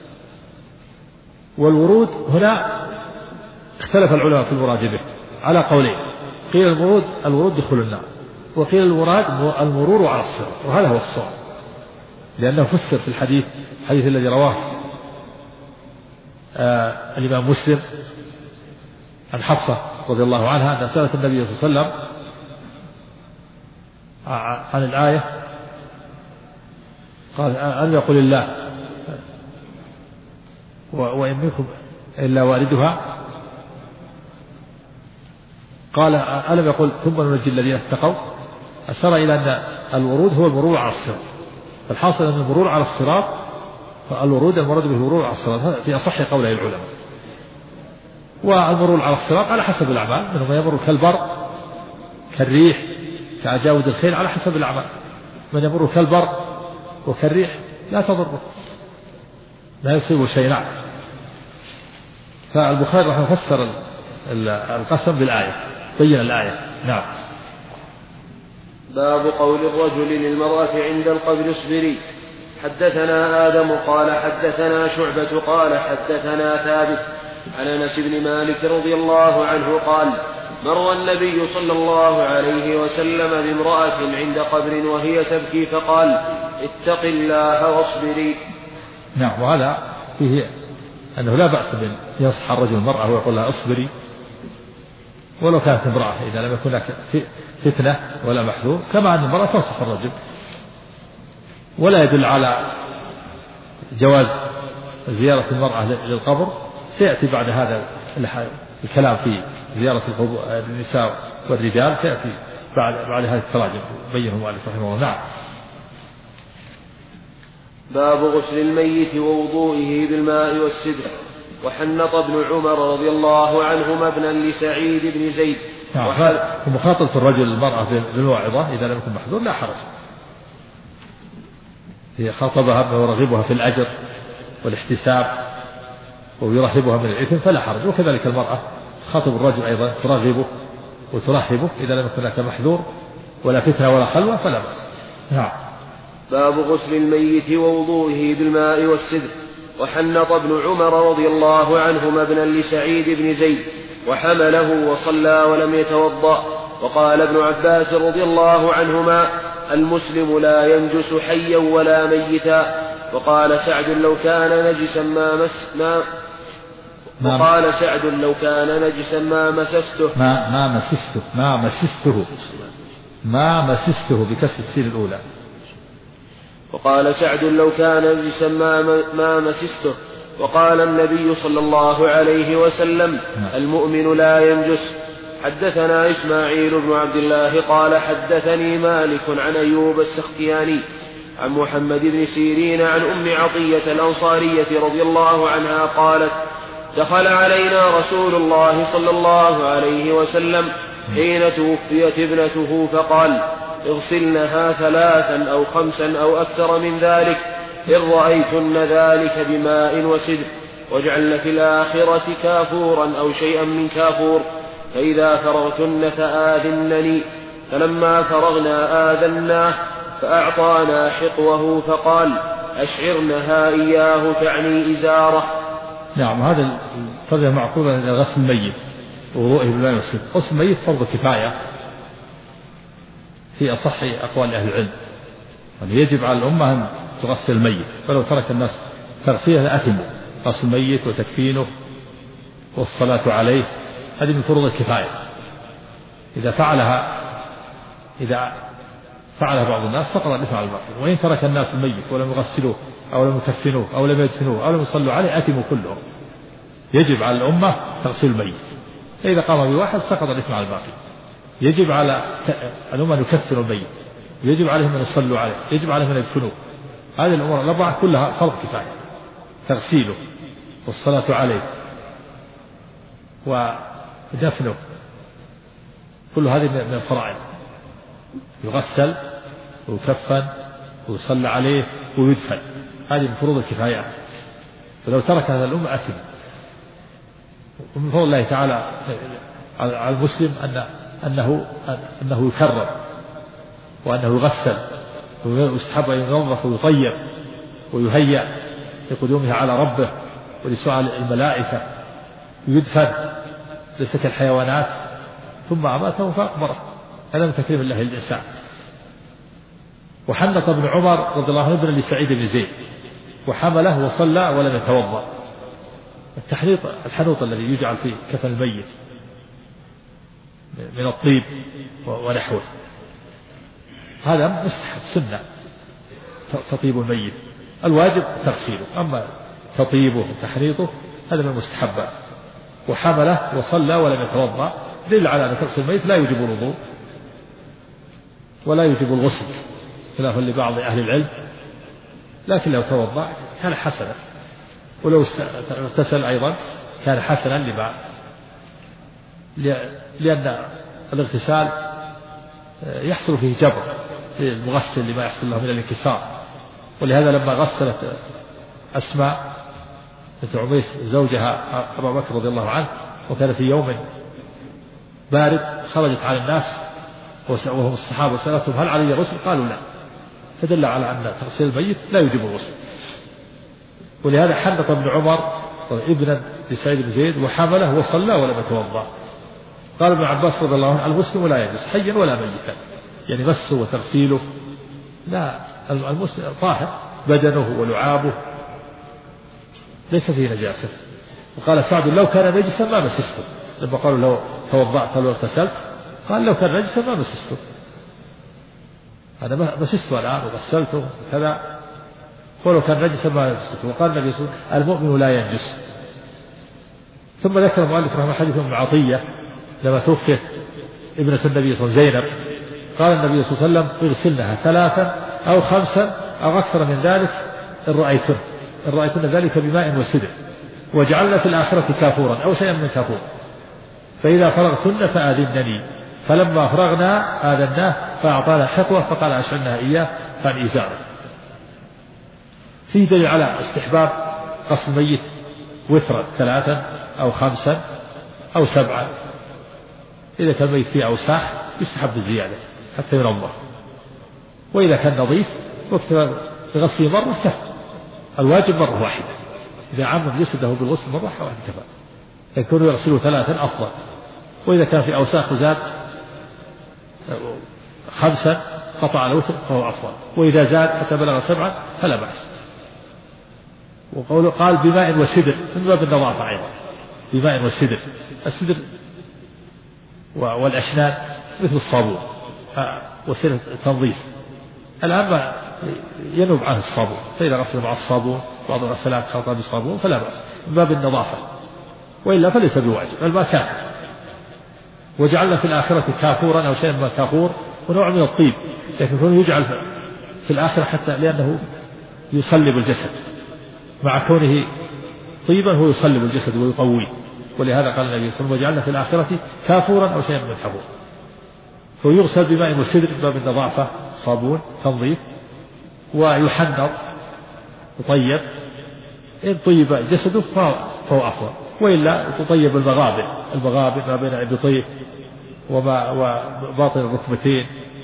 والورود هنا اختلف العلماء في المراد به على قولين، قيل الورود دخول النار، وقيل المراد المرور على الصراط، وهذا هو الصواب، لأنه فسر في الحديث الذي رواه الإمام مسلم عن حفصة رضي الله عنها أن سألت النبي صلى الله عليه وسلم عن الآية، قال: ألم يقل الله وإن منكم إلا واردها؟ قال: ألم يقل ثم ننجي الذين اتقوا؟ أشار إلى أن الورود هو المرور على الصراط. فالحاصل أن المرور على الصراط، فالورود المراد به المرور على الصراط، هذا في أصح قولي العلماء. والمرور على الصراط على حسب الأعمال، منهم يمر كالبرق كالريح كأجاود الخيل على حسب الأعمال. من يمر كالبر وكالريح لا تضره، لا يصيب شيء. نعم. فالبخاري رحمه الله فسر القسم بالآية، بين الآية. نعم. باب قول الرجل للمرأة عند القبر اصبري. حدثنا آدم قال حدثنا شعبة قال حدثنا ثابت عن أنس بن مالك رضي الله عنه قال مر النبي صلى الله عليه وسلم بامرأة عند قبر وهي تبكي فقال اتق الله واصبري. نعم. وهذا فيه أنه لا بأس بأن ينصح الرجل المرأة ويقول لها اصبري ولو كانت امرأة إذا لم يكن لك فتنة ولا محذور، كما أن المرأة تنصح الرجل. ولا يدل على جواز زيارة المرأة للقبر، سيأتي بعد هذا الكلام في زيارة النساء والرجال، سيأتي بعد هذه التراجم بينه مالك رحمه الله. نعم. باب غسل الميت ووضوئه بالماء والسدر. وحنط ابن عمر رضي الله عنهما ابنا لسعيد بن زيد. نعم. ومخاطبة الرجل المرأة بالموعظة إذا لم يكن محذور لا حرج. هي خاطبها ويرغبها في الأجر والاحتساب ويرهبها من الإثم فلا حرج. وكذلك المرأة خاطب الرجل أيضا ترغبه وترهبه إذا لم يكن لك محذور ولا فتنة ولا خلوة فلا بأس. نعم. باب غسل الميت ووضوئه بالماء والسدر. وحنط ابن عمر رضي الله عنهما ابنا لسعيد بن زيد وحمله وصلى ولم يتوضأ. وقال ابن عباس رضي الله عنهما المسلم لا ينجس حيا ولا ميتا. وقال سعد لو كان نجسا وقال سعد لو كان نجسا ما مسسته بكسر السين الأولى. وقال سعد لو كان نجسا ما مسسته. وقال النبي صلى الله عليه وسلم المؤمن لا ينجس. حدثنا إسماعيل بن عبد الله قال حدثني مالك عن أيوب السختياني عن محمد بن سيرين عن أم عطية الأنصارية رضي الله عنها قالت دخل علينا رسول الله صلى الله عليه وسلم حين توفيت ابنته فقال اغسلنها 3 أو 5 أو أكثر من ذلك إن رأيتن ذلك بماء وسدر واجعلن في الآخرة كافورا أو شيئا من كافور فإذا فرغتن فآذنني. فلما فرغنا آذناه فأعطانا حقوه فقال أشعرنها إياه تعني إزاره. نعم. هذا الفرق معقول إلى غسل الميت ووضوئه بالماء والسدر. غسل الميت فرض كفاية في أصح أقوال أهل العلم، يجب على الأمة أن تغسل الميت، ولو ترك الناس تغسيله لأثموا. غسل الميت وتكفينه والصلاة عليه هذه من فروض الكفاية. إذا فعلها بعض الناس سقط الإثم على الباقي. وإن ترك الناس الميت ولم يغسلوه أو لم يكفنوه أو لم يدفنوه أو لم يصلوا عليه أثموا كلهم. يجب على الأمة تغسيل الميت، فإذا قام بواحد سقط الإثم على الباقي. يجب على الأمة أن يكفنوا الميت، يجب عليهم أن يصلوا عليه، يجب عليهم أن يدفنوه. هذه الأمور الأربعة كلها فرض كفاية، تغسيله والصلاة عليه ودفنه كل هذه من الفرائض. يغسل ويكفن ويصلى عليه ويدفن، هذه من فروض الكفايات. فلو ترك هذا الأمة أثم. ومن فضل الله تعالى على المسلم أنه يكرم وأنه يغسل ويستحب أن ينظف ويطيب ويهيأ لقدومه على ربه ولسؤال الملائكة، ويدفن ليس كالحيوانات ثم أماته فأقبره. هذا من تكريم الله للإنسان. وحنط ابن عمر رضي الله عنه ابنا لسعيد بن زيد وحمله وصلى ولم يتوضأ. الحنوط الذي يجعل في كفن الميت من الطيب ونحوه هذا مستحب سنة تطيب الميت، الواجب تغسيله، أما تطيبه وتحريطه هذا من المستحبات. وحمله وصلى ولم يتوضأ دل على أن تغسل الميت لا يجب الوضوء ولا يجب الغسل خلافا لبعض أهل العلم، لكن لو توضأ كان حسنا، ولو اغتسل أيضا كان حسنا لأن الاغتسال يحصل فيه جبر المغسل لما يحصل له من الانكسار. ولهذا لما غسلت أسماء بنت عميس زوجها أبا بكر رضي الله عنه وكان في يوم بارد خرجت على الناس وهم الصحابة وسألتهم هل علي غسل؟ قالوا لا، فدل على أن تغسيل الميت لا يجب الغسل. ولهذا حنط ابن عمر ابنا لسعيد بن زيد وحمله وصلى ولم يتوضأ. قال ابن عباس رضي الله عنه المسلم لا يجلس حيا ولا ميتا، يعني مسه وتغسيله لا، المسلم طاهر بدنه ولعابه ليس فيه نجاسة. وقال سعد لو كان نجسا ما مسسته، لما قالوا لو توضأت لو اغتسلت قال لو كان نجسا ما مسسته، أنا مسسته الآن وغسلته كذا، ولو كان نجسا ما مسسته. وقال النبي صلى الله عليه وسلم المؤمن لا ينجس. ثم ذكر المؤلف رحمه الله حديث أم عطية لما توفيت ابنة النبي صلى الله عليه وسلم زينب، قال النبي صلى الله عليه وسلم اغسلنها 3 أو 5 أو أكثر من ذلك إن رأيتن ذلك بماء وسدر، وجعلنا في الآخرة كافورا أو شيئا من كافور، فإذا فرغتن فآذنني. فلما فرغنا آذناه فأعطانا حقوة فقال أشعلناها إياه فعن إزاره. فيه دليل على استحباب غسل الميت وترا 3 أو 5 أو 7. إذا كان الميت فيه أوساخ يستحب الزيادة حتى ينظف، وإذا كان نظيف واكتفى بغسله مرة كفى، الواجب مرة واحدة. إذا عمم جسده بالغسل مرة واحدة كفى، يكون يغسله 3 أفضل. وإذا كان في أوساخ وزاد 5 قطع الوتر فهو أفضل، وإذا زاد حتى بلغ 7 فلا بأس. وقوله قال بماء وسدر من باب النظافة أيضا، بماء وسدر. السدر والأشنان مثل الصابون وسيلة التنظيف. الآن ينوب عنه الصابون، فإذا غسل مع الصابون بعض الغسالات خلطها بالصابون فلا بأس من باب النظافة، وإلا فليس بواجب بل كافر. وجعلنا في الآخرة كافورا أو شيئا من كافور ونوع من الطيب، لكن كونه يجعل في الآخرة حتى لأنه يصلب الجسد، مع كونه طيبا هو يصلب الجسد ويقويه. ولهذا قال النبي صلى الله عليه وسلم وجعلنا في الآخرة كافورا أو شيئا من كافور. فيغسل بماء وسدر من باب النظافة صابون تنظيف، ويحنط يطيب، إن طيب جسده فهو أفضل، وإلا تطيب المغابر ما بين الإبطين وباطن الركبتين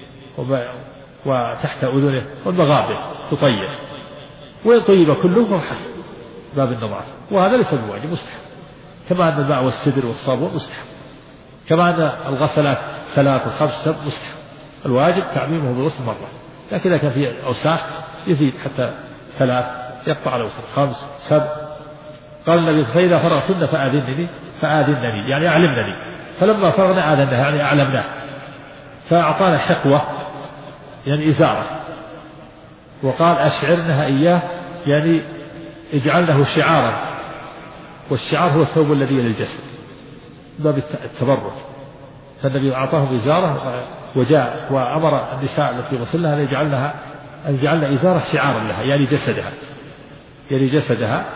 وتحت أذنه والمغابر تطيب، وإن طيب كله فهو حسن باب النظافة. وهذا ليس بواجب، مستحب، كما أن الماء والسدر والصابون مستحب، كما أن الغسلات 3 و5 مستحب. الواجب تعميمه بالغسل مرة، لكن إذا كان في أوساخ يزيد حتى 3 يقطع الأوساخ 5 7. قال النبي فإذا فرغتن فآذنني يعني أعلمنني. فلما فرغنا آذنها يعني أعلمناه، فأعطانا حقوة يعني إزارة، وقال أشعرنها إياه يعني اجعلنه شعارا، والشعار هو الثوب الذي للجسد باب التبرك. فالنبي أعطاهم إزارة وجاء وأمر النساء التي غسلها أن يجعلن إزارة شعارا لها يعني جسدها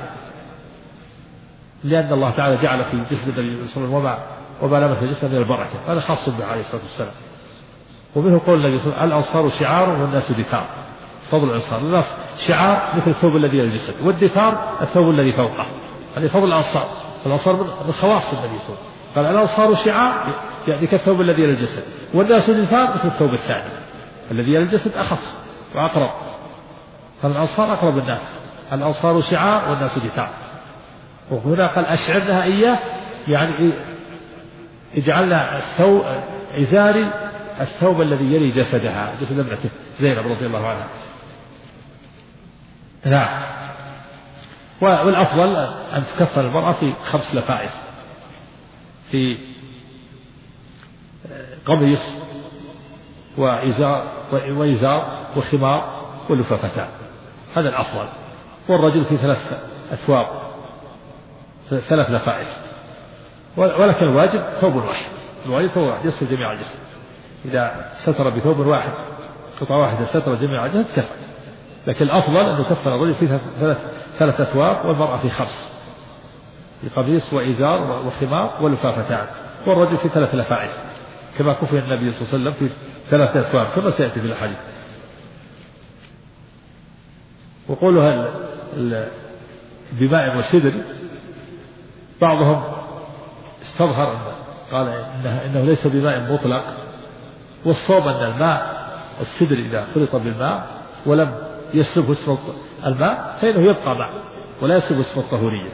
لأن الله تعالى جعل في جسد النبي صلى الله عليه وسلم وما لمس جسده من البركة، هذا خاص به عليه الصلاة والسلام. ومنه قول النبي صلى الله عليه وسلم الأنصار شعار والناس دثار. فضل الأنصار، الناس شعار مثل الثوب الذي للجسد، والدثار الثوب الذي فوقه، هذه فضل الأنصار من خواص النبي صلى الله عليه وسلم. قال الأنصار شعار يعني كالثوب الذي للجسد، والناس دثار مثل الثوب الثاني الذي للجسد أخص وأقرب، فالأنصار أقرب الناس. الأنصار شعار والناس دثار. وهنا قال أشعرنها إياه يعني اجعلنا إزاري الثوب الذي يلي جسدها، جسد ابنته زينب رضي الله عنها. نعم. والأفضل أن تكفن المرأة في 5 لفائف، في قميص وإزار وخمار ولفافتان، هذا الأفضل. والرجل في 3 أثواب 3 لفائف. ولكن الواجب ثوب واحد، الواجب ثوب واحد يستر جميع الجسد. إذا ستر بثوب واحد قطعة واحدة ستر جميع الجسد كفى. لكن الأفضل أن يكفن الرجل في 3 أثواب والمرأة في 5، في قميص وإزار وخمار ولفافتان، والرجل في 3 لفائف كما كفن النبي صلى الله عليه وسلم في 3 أكواب كما سيأتي في الحديث. وقولها بماء وسدر بعضهم استظهر قال إنه ليس بماء مطلق، والصواب أن الماء السدر إذا خلط بالماء ولم يسلبه اسم الماء فإنه يبقى ماء ولا يسلب اسم الطهورية.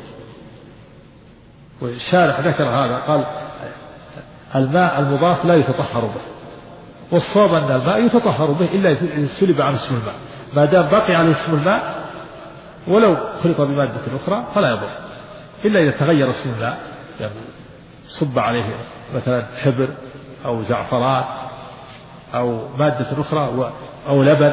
والشارح ذكر هذا قال الماء المضاف لا يتطهر به، والصواب أن الماء يتطهر به إلا إذا سلب عن اسم الماء، ما دام بقي على اسم الماء ولو خلط بمادة أخرى فلا يضر، إلا إذا تغير اسم الماء، يعني صب عليه مثلا حبر أو زعفران أو مادة أخرى أو لبن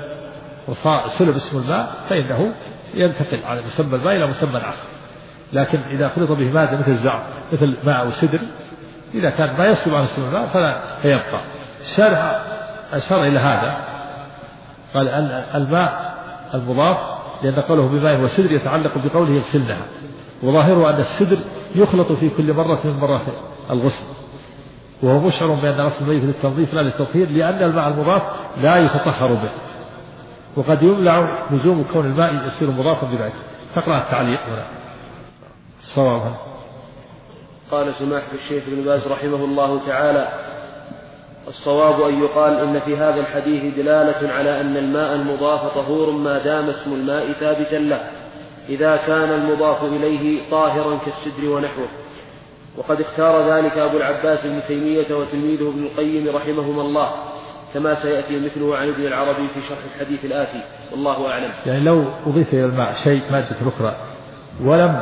وسلب اسم الماء فإنه ينتقل على مسمى الماء إلى مسمى آخر. لكن إذا خلط به مادة مثل ماء أو سدر إذا كان ما يسلب عن اسم الماء فلا يبقى. الشارح أشار إلى هذا قال الماء المضاف لأن قوله بماء وسدر يتعلق بقوله يغسلنها، وظاهره أن السدر يخلط في كل مرة من مرات الغسل، وهو مشعر بأن غسل الميت للتنظيف لا للتطهير، لأن الماء المضاف لا يتطهر به، وقد يمنع لزوم كون الماء يصير مضافا بذلك. تقرأ التعليق هنا الصواب. قال سماحة الشيخ ابن باز رحمه الله تعالى: الصواب أن يقال إن في هذا الحديث دلالة على أن الماء المضاف طهور ما دام اسم الماء ثابتا له، إذا كان المضاف إليه طاهرا كالسدر ونحوه. وقد اختار ذلك أبو العباس ابن تيمية وتلميذه ابن القيم رحمهما الله، كما سيأتي مثله عن ابن العربي في شرح الحديث الآتي، والله أعلم. يعني لو أضيف إلى الماء شيء مادة أخرى ولم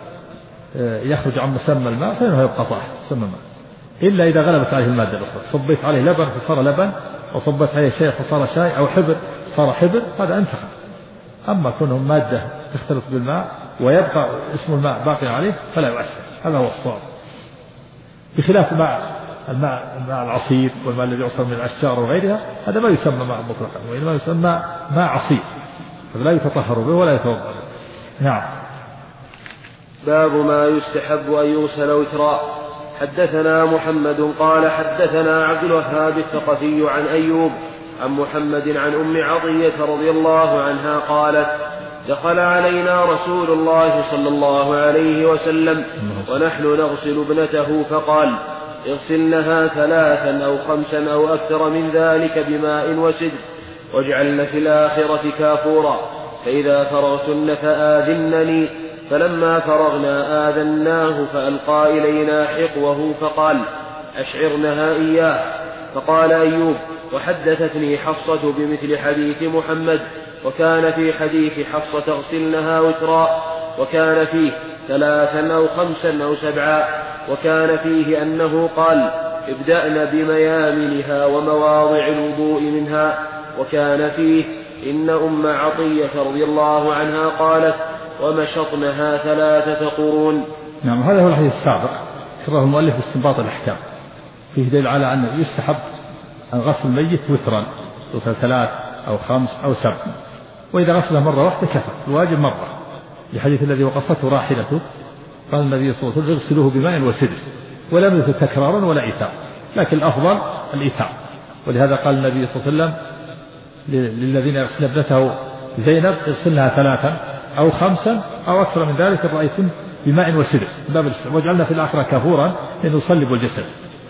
يخرج عن مسمى الماء فإنه يبقى طاهر مسمى الماء، إلا إذا غلبت عليه المادة الأخرى، صبيت عليه لبن فصار لبن، أو صبت عليه شيء فصار شاي، أو حبر صار حبر، هذا انتهى. أما كونهم مادة تختلط بالماء ويبقى اسم الماء باقي عليه فلا يؤثر، هذا هو الصواب، بخلاف الماء العصير والماء الذي يعصر من الأشجار وغيرها، هذا ما يسمى ماء مطلقا، وإنما يسمى ماء عصير، فلا يتطهر به ولا يتوضأ به. نعم. باب ما يستحب أن يغسل وترا. حدثنا محمد قال حدثنا عبد الوهاب الثقفي عن أيوب عن محمد عن أم عطية رضي الله عنها قالت: دخل علينا رسول الله صلى الله عليه وسلم ونحن نغسل ابنته فقال: اغسلنها 3 أو 5 أو أكثر من ذلك بماء وسدر، واجعلن في الآخرة كافورا، فإذا فرغتن فآذنني. فلما فرغنا آذناه فألقى إلينا حقوه فقال: أشعرنها إياه. فقال أيوب: وحدثتني حفصة بمثل حديث محمد، وكان في حديث حفصة اغسلنها وترا، وكان فيه 3 أو 5 أو 7، وكان فيه أنه قال: ابدأن بميامنها ومواضع الوضوء منها، وكان فيه إن أم عطية رضي الله عنها قالت: ومشطنها 3 قرون. نعم. هذا هو الحديث السابق كرره المؤلف استنباط الأحكام، فيه دليل على أنه يستحب أن غسل الميت وترا، 3 أو 5 أو 7، وإذا غسله مرة واحدة كفى، الواجب مرة، الحديث الذي وقصته راحلته قال النبي صلى الله عليه وسلم: اغسلوه بماء وسدر، ولم يكن تكرارا ولا إيثار، لكن الأفضل الإيثار. ولهذا قال النبي صلى الله عليه وسلم للذين يغسل ابنته زينب: اغسلنها 3 أو 5 أو أكثر من ذلك رأيتم بماء وسدر، واجعلنا في الآخرة كافورا لنصلب الجسد.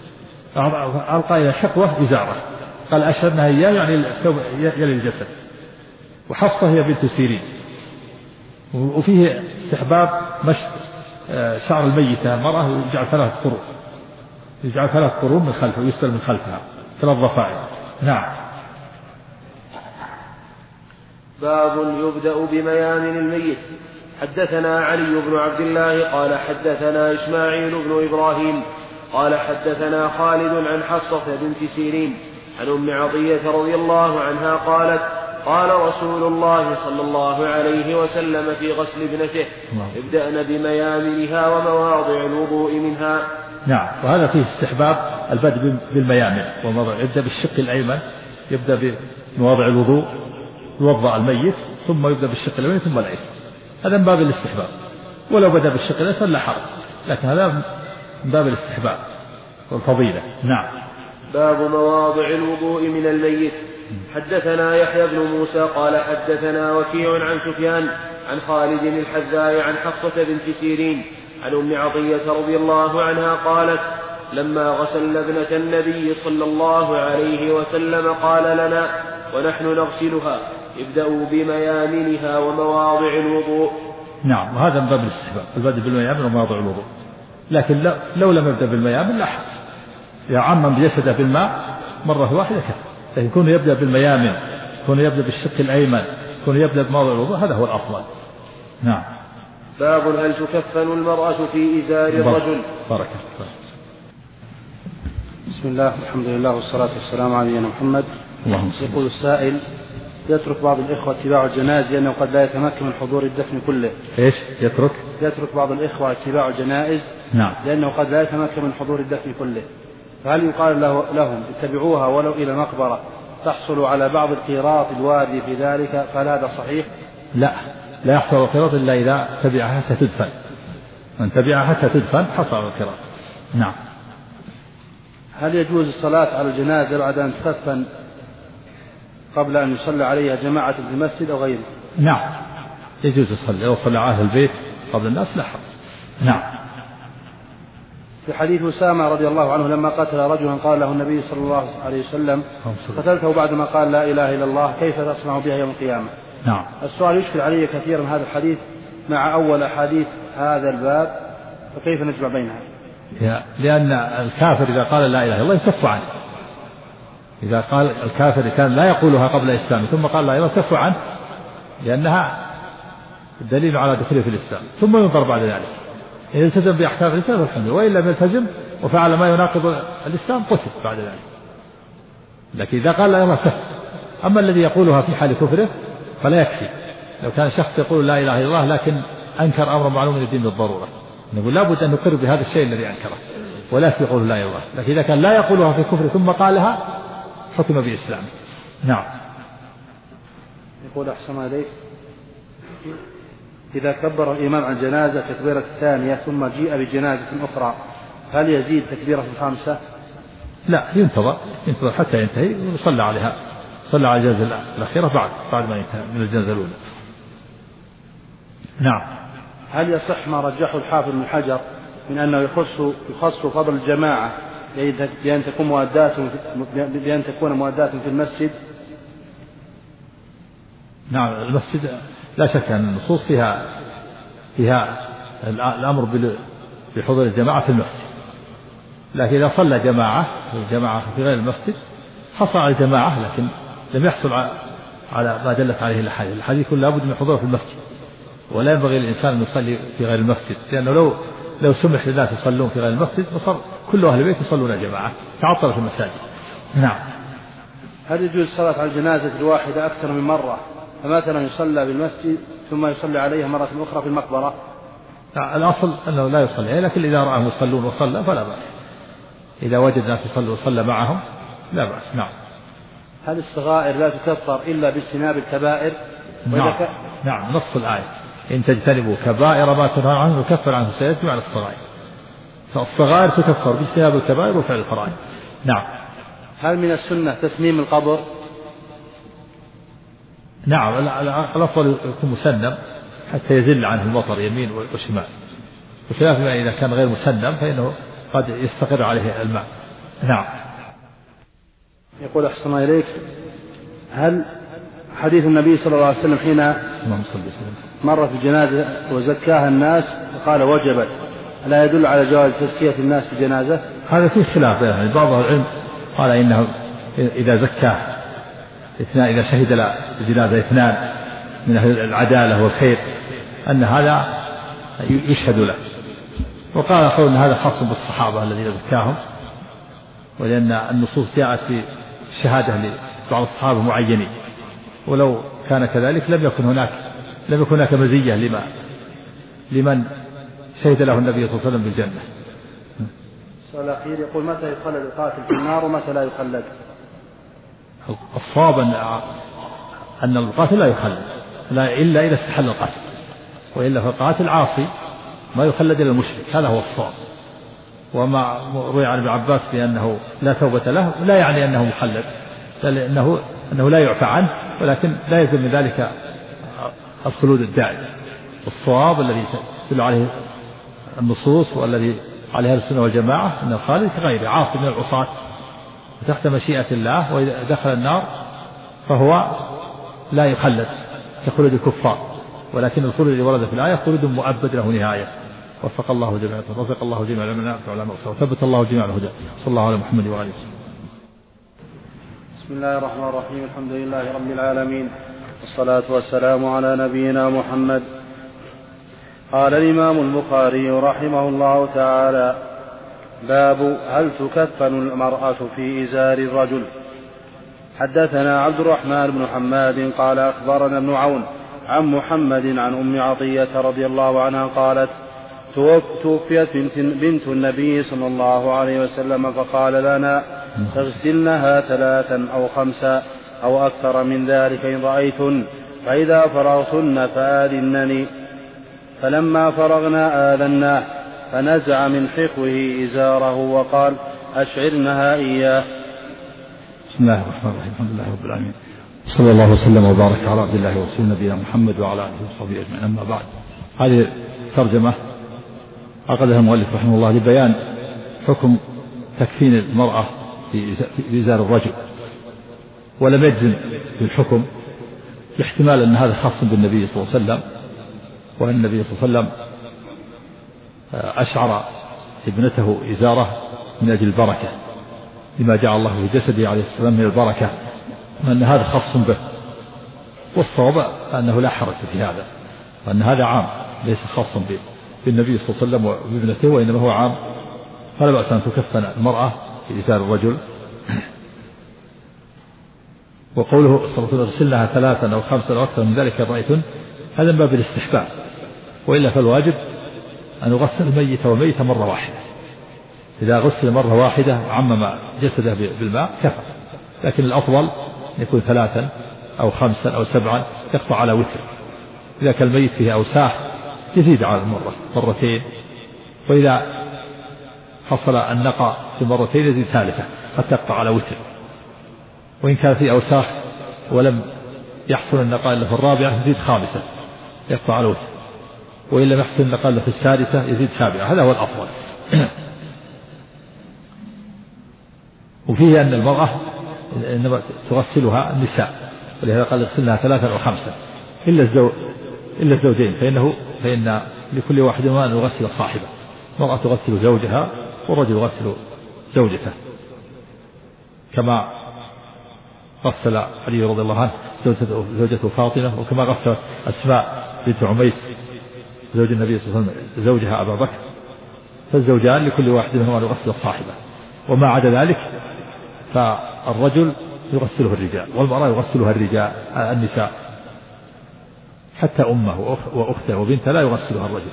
ألقى إلى حقوة إزارة، قال: أشهرنا إياه يعني الثوب يلي الجسد. وحفصة هي بنت سيرين. وفيه استحباب مشط شعر الميتة المرأة، ويجعل 3 قرون، يجعل 3 قرون من خلفه ويسدل من خلفها 3 ضفائر. نعم. باب يبدأ بميامن الميت. حدثنا علي بن عبد الله قال حدثنا إسماعيل بن إبراهيم قال حدثنا خالد عن حفصة بنت سيرين عن أم عطية رضي الله عنها قالت: قال رسول الله صلى الله عليه وسلم في غسل ابنته: ابدأن بميامنها ومواضع الوضوء منها. نعم. وهذا فيه استحباب البدء بالميامن، يبدأ بالشق الأيمن، يبدأ بمواضع الوضوء، يوضأ الميت ثم يبدأ بالشق الأيمن ثم الأيسر، هذا من باب الاستحباب. ولو بدأ بالشق الأيسر لا حرج، لكن هذا من باب الاستحباب والفضيلة. نعم. باب مواضع الوضوء من الميت. حدثنا يحيى بن موسى قال حدثنا وكيع عن سفيان عن خالد الحذاء عن حفصة بنت سيرين عن أم عطية رضي الله عنها قالت لما غسلنا ابنة النبي صلى الله عليه وسلم قال لنا ونحن نغسلها ابدأوا بميامنها ومواضع الوضوء. نعم، وهذا من باب الاستحباب البدء بالميامن ومواضع الوضوء، لكن لو لم يبدأ بالميامن لا حرج، يا عمم بجسده بالماء مرة واحدة كفى، لكن يكون يبدأ بالميامن، يكون يبدأ بالشق الأيمن، يكون يبدأ بمواضع الوضوء، هذا هو الأفضل. نعم. باب هل تكفن المرأة في إزار الرجل. بارك. بسم الله الحمد لله والصلاة والسلام على نبينا محمد. يقول السائل: يترك بعض الإخوة اتباع الجنائز لأنه قد لا يتمكن من حضور الدفن كله. إيش يترك بعض الإخوة اتباع الجنائز. نعم. لأنه قد لا يتمكن من حضور الدفن كله، فهل يقال لهم اتبعوها ولو إلى المقبرة تحصلوا على بعض القيراط الوارد في ذلك، فهل هذا صحيح؟ لا يحصل القيراط إلا إذا تبعها حتى تدفن، من تبعها حتى تدفن حصل على القيراط. نعم. هل يجوز الصلاة على الجنازة بعد أن تدفن قبل أن يصلى عليها جماعة في المسجد أو غيره؟ نعم، يجوز الصلاة، لو صلى على البيت قبل الناس لا حرج. نعم. في حديث أسامة رضي الله عنه لما قتل رجلا قال له النبي صلى الله عليه وسلم: قتلته بعدما قال لا إله إلا الله، كيف تصنع بها يوم القيامة؟ نعم. السؤال يشكل علي كثيرا هذا الحديث مع أول أحاديث هذا الباب، فكيف نجمع بينها؟ لأن الكافر إذا قال لا إله إلا الله يكف عنه، إذا قال الكافر كان لا يقولها قبل الإسلام ثم قال لا إله إلا الله يكف عنه، لأنها دليل على دخوله في الإسلام، ثم ينظر بعد ذلك إن التزم بأحكام الإسلام فالحمد لله، وإن لم يلتزم وفعل ما يناقض الإسلام قتل بعد ذلك. لكن إذا قال لا إله إلا الله كفر. أما الذي يقولها في حال كفره فلا يكفي. لو كان شخص يقول لا إله إلا الله لكن أنكر أمر معلوم من الدين بالضرورة، نقول لابد أن نقر بهذا الشيء الذي أنكره، ولا يقول لا إله إلا الله. لكن إذا كان لا يقولها في كفر ثم قالها حكم بإسلامه. نعم. يقول أحسن عليك: إذا كبر الإمام عن جنازة تكبيرة الثانية ثم جيء بجنازة أخرى، هل يزيد تكبيرة الخامسة؟ لا، ينتظر حتى ينتهي ويصلى عليها، صلى على الجنازة الأخيرة بعد ما ينتهي من الجنازة الأولى. نعم. هل يصح ما رجحه الحافظ بن حجر من أنه يخص فضل الجماعة بأن تكون مؤدات في المسجد؟ نعم، المسجد لا شك أن النصوص فيها الأمر بحضور الجماعة في المسجد، لكن إذا صلى جماعة في غير المسجد حصل على الجماعة، لكن لم يحصل على ما دلت عليه الأحاديث. الحديث كله لابد من حضوره في المسجد، ولا ينبغي للإنسان أن يصلي في غير المسجد، لأنه لو سمح للناس يصلون في غير المسجد وصار كل أهل البيت يصلون جماعة تعطلت المساجد. نعم. هل يجوز الصلاة على الجنازة الواحدة أكثر من مرة، فمثلا يصلى بالمسجد ثم يصلي عليها مرة أخرى في المقبرة؟ الأصل أنه لا يصلي، لكن إذا رأهم يصلون وصلى فلا بأس، إذا وجد الناس يصلوا وصلى معهم لا بأس. نعم. هل الصغائر لا تكفر إلا باجتناب الكبائر؟ نعم، نص الآية: إن تجتنبوا كبائر ما تنهون عنه نكفر عنه سيئاتكم على الصغائر، فالصغائر تكفر باجتناب الكبائر وفعل الفرائض. نعم. هل من السنة تسميم القبر؟ نعم، الأفضل يكون مسنم حتى يزل عنه المطر يمين وشمال، بخلاف ما إذا كان غير مسنم فإنه قد يستقر عليه الماء. نعم. يقول أحسن إليك: هل حديث النبي صلى الله عليه وسلم حين مر في الجنازة وزكاها الناس وقال وجبت، لا يدل على جواز تزكية الناس في الجنازة؟ هذا فيه خلاف يعني، بعض العلم قال إنه إذا زكاه اثنان، إذا شهد الجنازة اثنان من أهل العدالة والخير أن هذا يشهد له، وقال آخرون أن هذا خاص بالصحابة الذين زكاهم، ولأن النصوص جاءت في الشهادة لبعض الصحابة معينين، ولو كان كذلك لم يكن هناك مزية لمن شهد له النبي صلى الله عليه وسلم بالجنة. السؤال الأخير يقول: متى يخلد القاتل في النار ومتى لا يخلد؟ الصواب أن القاتل لا يخلد إلا إذا استحل القتل، وإلا فالقاتل عاصي ما يخلد إلى المشرك، هذا هو الصواب. وما روي عن ابن عباس بأنه لا توبة له لا يعني أنه مخلد، بل أنه لا يعفى عنه، ولكن لا يلزم من ذلك الخلود الدائم. الصواب الذي تدل عليه النصوص والذي عليه أهل السنة والجماعة أن الخالد كغيره عاصي من العصاة تحت مشيئة الله، وإذا دخل النار فهو لا يخلد كخلود الكفار، ولكن الخلود الذي ورد في الآية خلود مؤبد له نهاية. وفق الله جميعا، رزق الله جميعا من على مغفرة، وثبت الله جميعا الهدى. صلى الله على محمد وعلى آله. بسم الله الرحمن الرحيم. الحمد لله رب العالمين، والصلاة والسلام على نبينا محمد. قال الإمام البخاري رحمه الله تعالى: باب هل تكفن المرأة في إزار الرجل. حدثنا عبد الرحمن بن حماد قال أخبرنا ابن عون عن محمد عن أم عطية رضي الله عنها قالت: توفيت بنت النبي صلى الله عليه وسلم، فقال لنا: تغسلنها 3 أو 5 أو أكثر من ذلك إن رأيتن، فإذا فرغتن فآذنني. فلما فرغنا آذناه، فنزع من حقوه إزاره وقال: أشعرنها إياه. بسم الله الرحمن الرحيم. الحمد لله رب العالمين، صلى الله وسلم وبارك على عبد الله ورسوله نبينا محمد وعلى آله وصحبه أجمعين. أما بعد، هذه ترجمة عقدها المؤلف رحمه الله لبيان حكم تكفين المرأة في إزار الرجل، ولم يجزم بالحكم لاحتمال أن هذا خاص بالنبي صلى الله عليه وسلم، وأن النبي صلى الله عليه وسلم أشعر ابنته إزاره من أجل البركة، لما جعل الله في جسده عليه السلام من البركة، وأن هذا خاص به. والصواب أنه لا حرج في هذا، وأن هذا عام ليس خاصا بالنبي صلى الله عليه وسلم وابنته، وإنما هو عام. فلا بأس أن تكفن المرأة في إزار الرجل. وقوله صلى الله عليه وسلم: اغسلنها 3 أو 5 أو أكثر من ذلك إن رأيتن، هذا من باب الاستحباب، وإلا فالواجب أن يغسل الميت والميت مرة واحدة. إذا غسل مرة واحدة وعمم جسده بالماء كفى، لكن الأفضل يكون 3 أو 5 أو 7 يقطع على وتر. إذا كان الميت فيه أوساخ يزيد على مرتين، وإذا حصل النقاء في مرتين يزيد 3 قد تقطع على وتر. وإن كان فيه أوساخ ولم يحصل النقاء إلا في 4 يزيد 5 يقطع على وتر، وإن لم يحصل النقاء إلا في 6 يزيد 7. هذا هو الأفضل. وفيه أن المرأة إنما تغسلها النساء، ولهذا قال: اغسلنها 3 أو 5 إلا الزوجين، فإن لكل واحد منهما أن يغسل صاحبه. المرأة تغسل زوجها، والرجل يغسل زوجته، كما غسل علي رضي الله عنه زوجته فاطمة، وكما غسلت أسماء بنت عميس زوج النبي صلى الله عليه وسلم زوجها أبا بكر. فالزوجان لكل واحد منهما أن يغسل صاحبه، وما عدا ذلك فالرجل يغسله الرجال، والمرأة يغسلها النساء، حتى أمه وأخته وبنته لا يغسلها الرجل.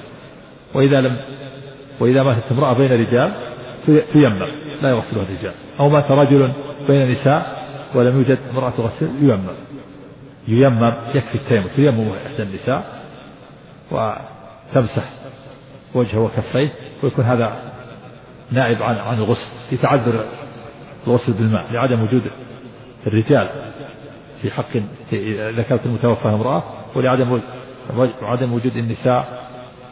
وإذا ماتت امرأة بين رجال تيمم، لا يغسلها الرجال. أو مات رجل بين نساء ولم يوجد امرأة تغسل ييمم يكفي التيمم. تيمم إحدى النساء وتمسح وجهه وكفيه، ويكون هذا نائب عن الغسل. يتعذر الغسل بالماء لعدم وجود الرجال في حق إذا كانت المتوفى امرأة، ولعدم وجود النساء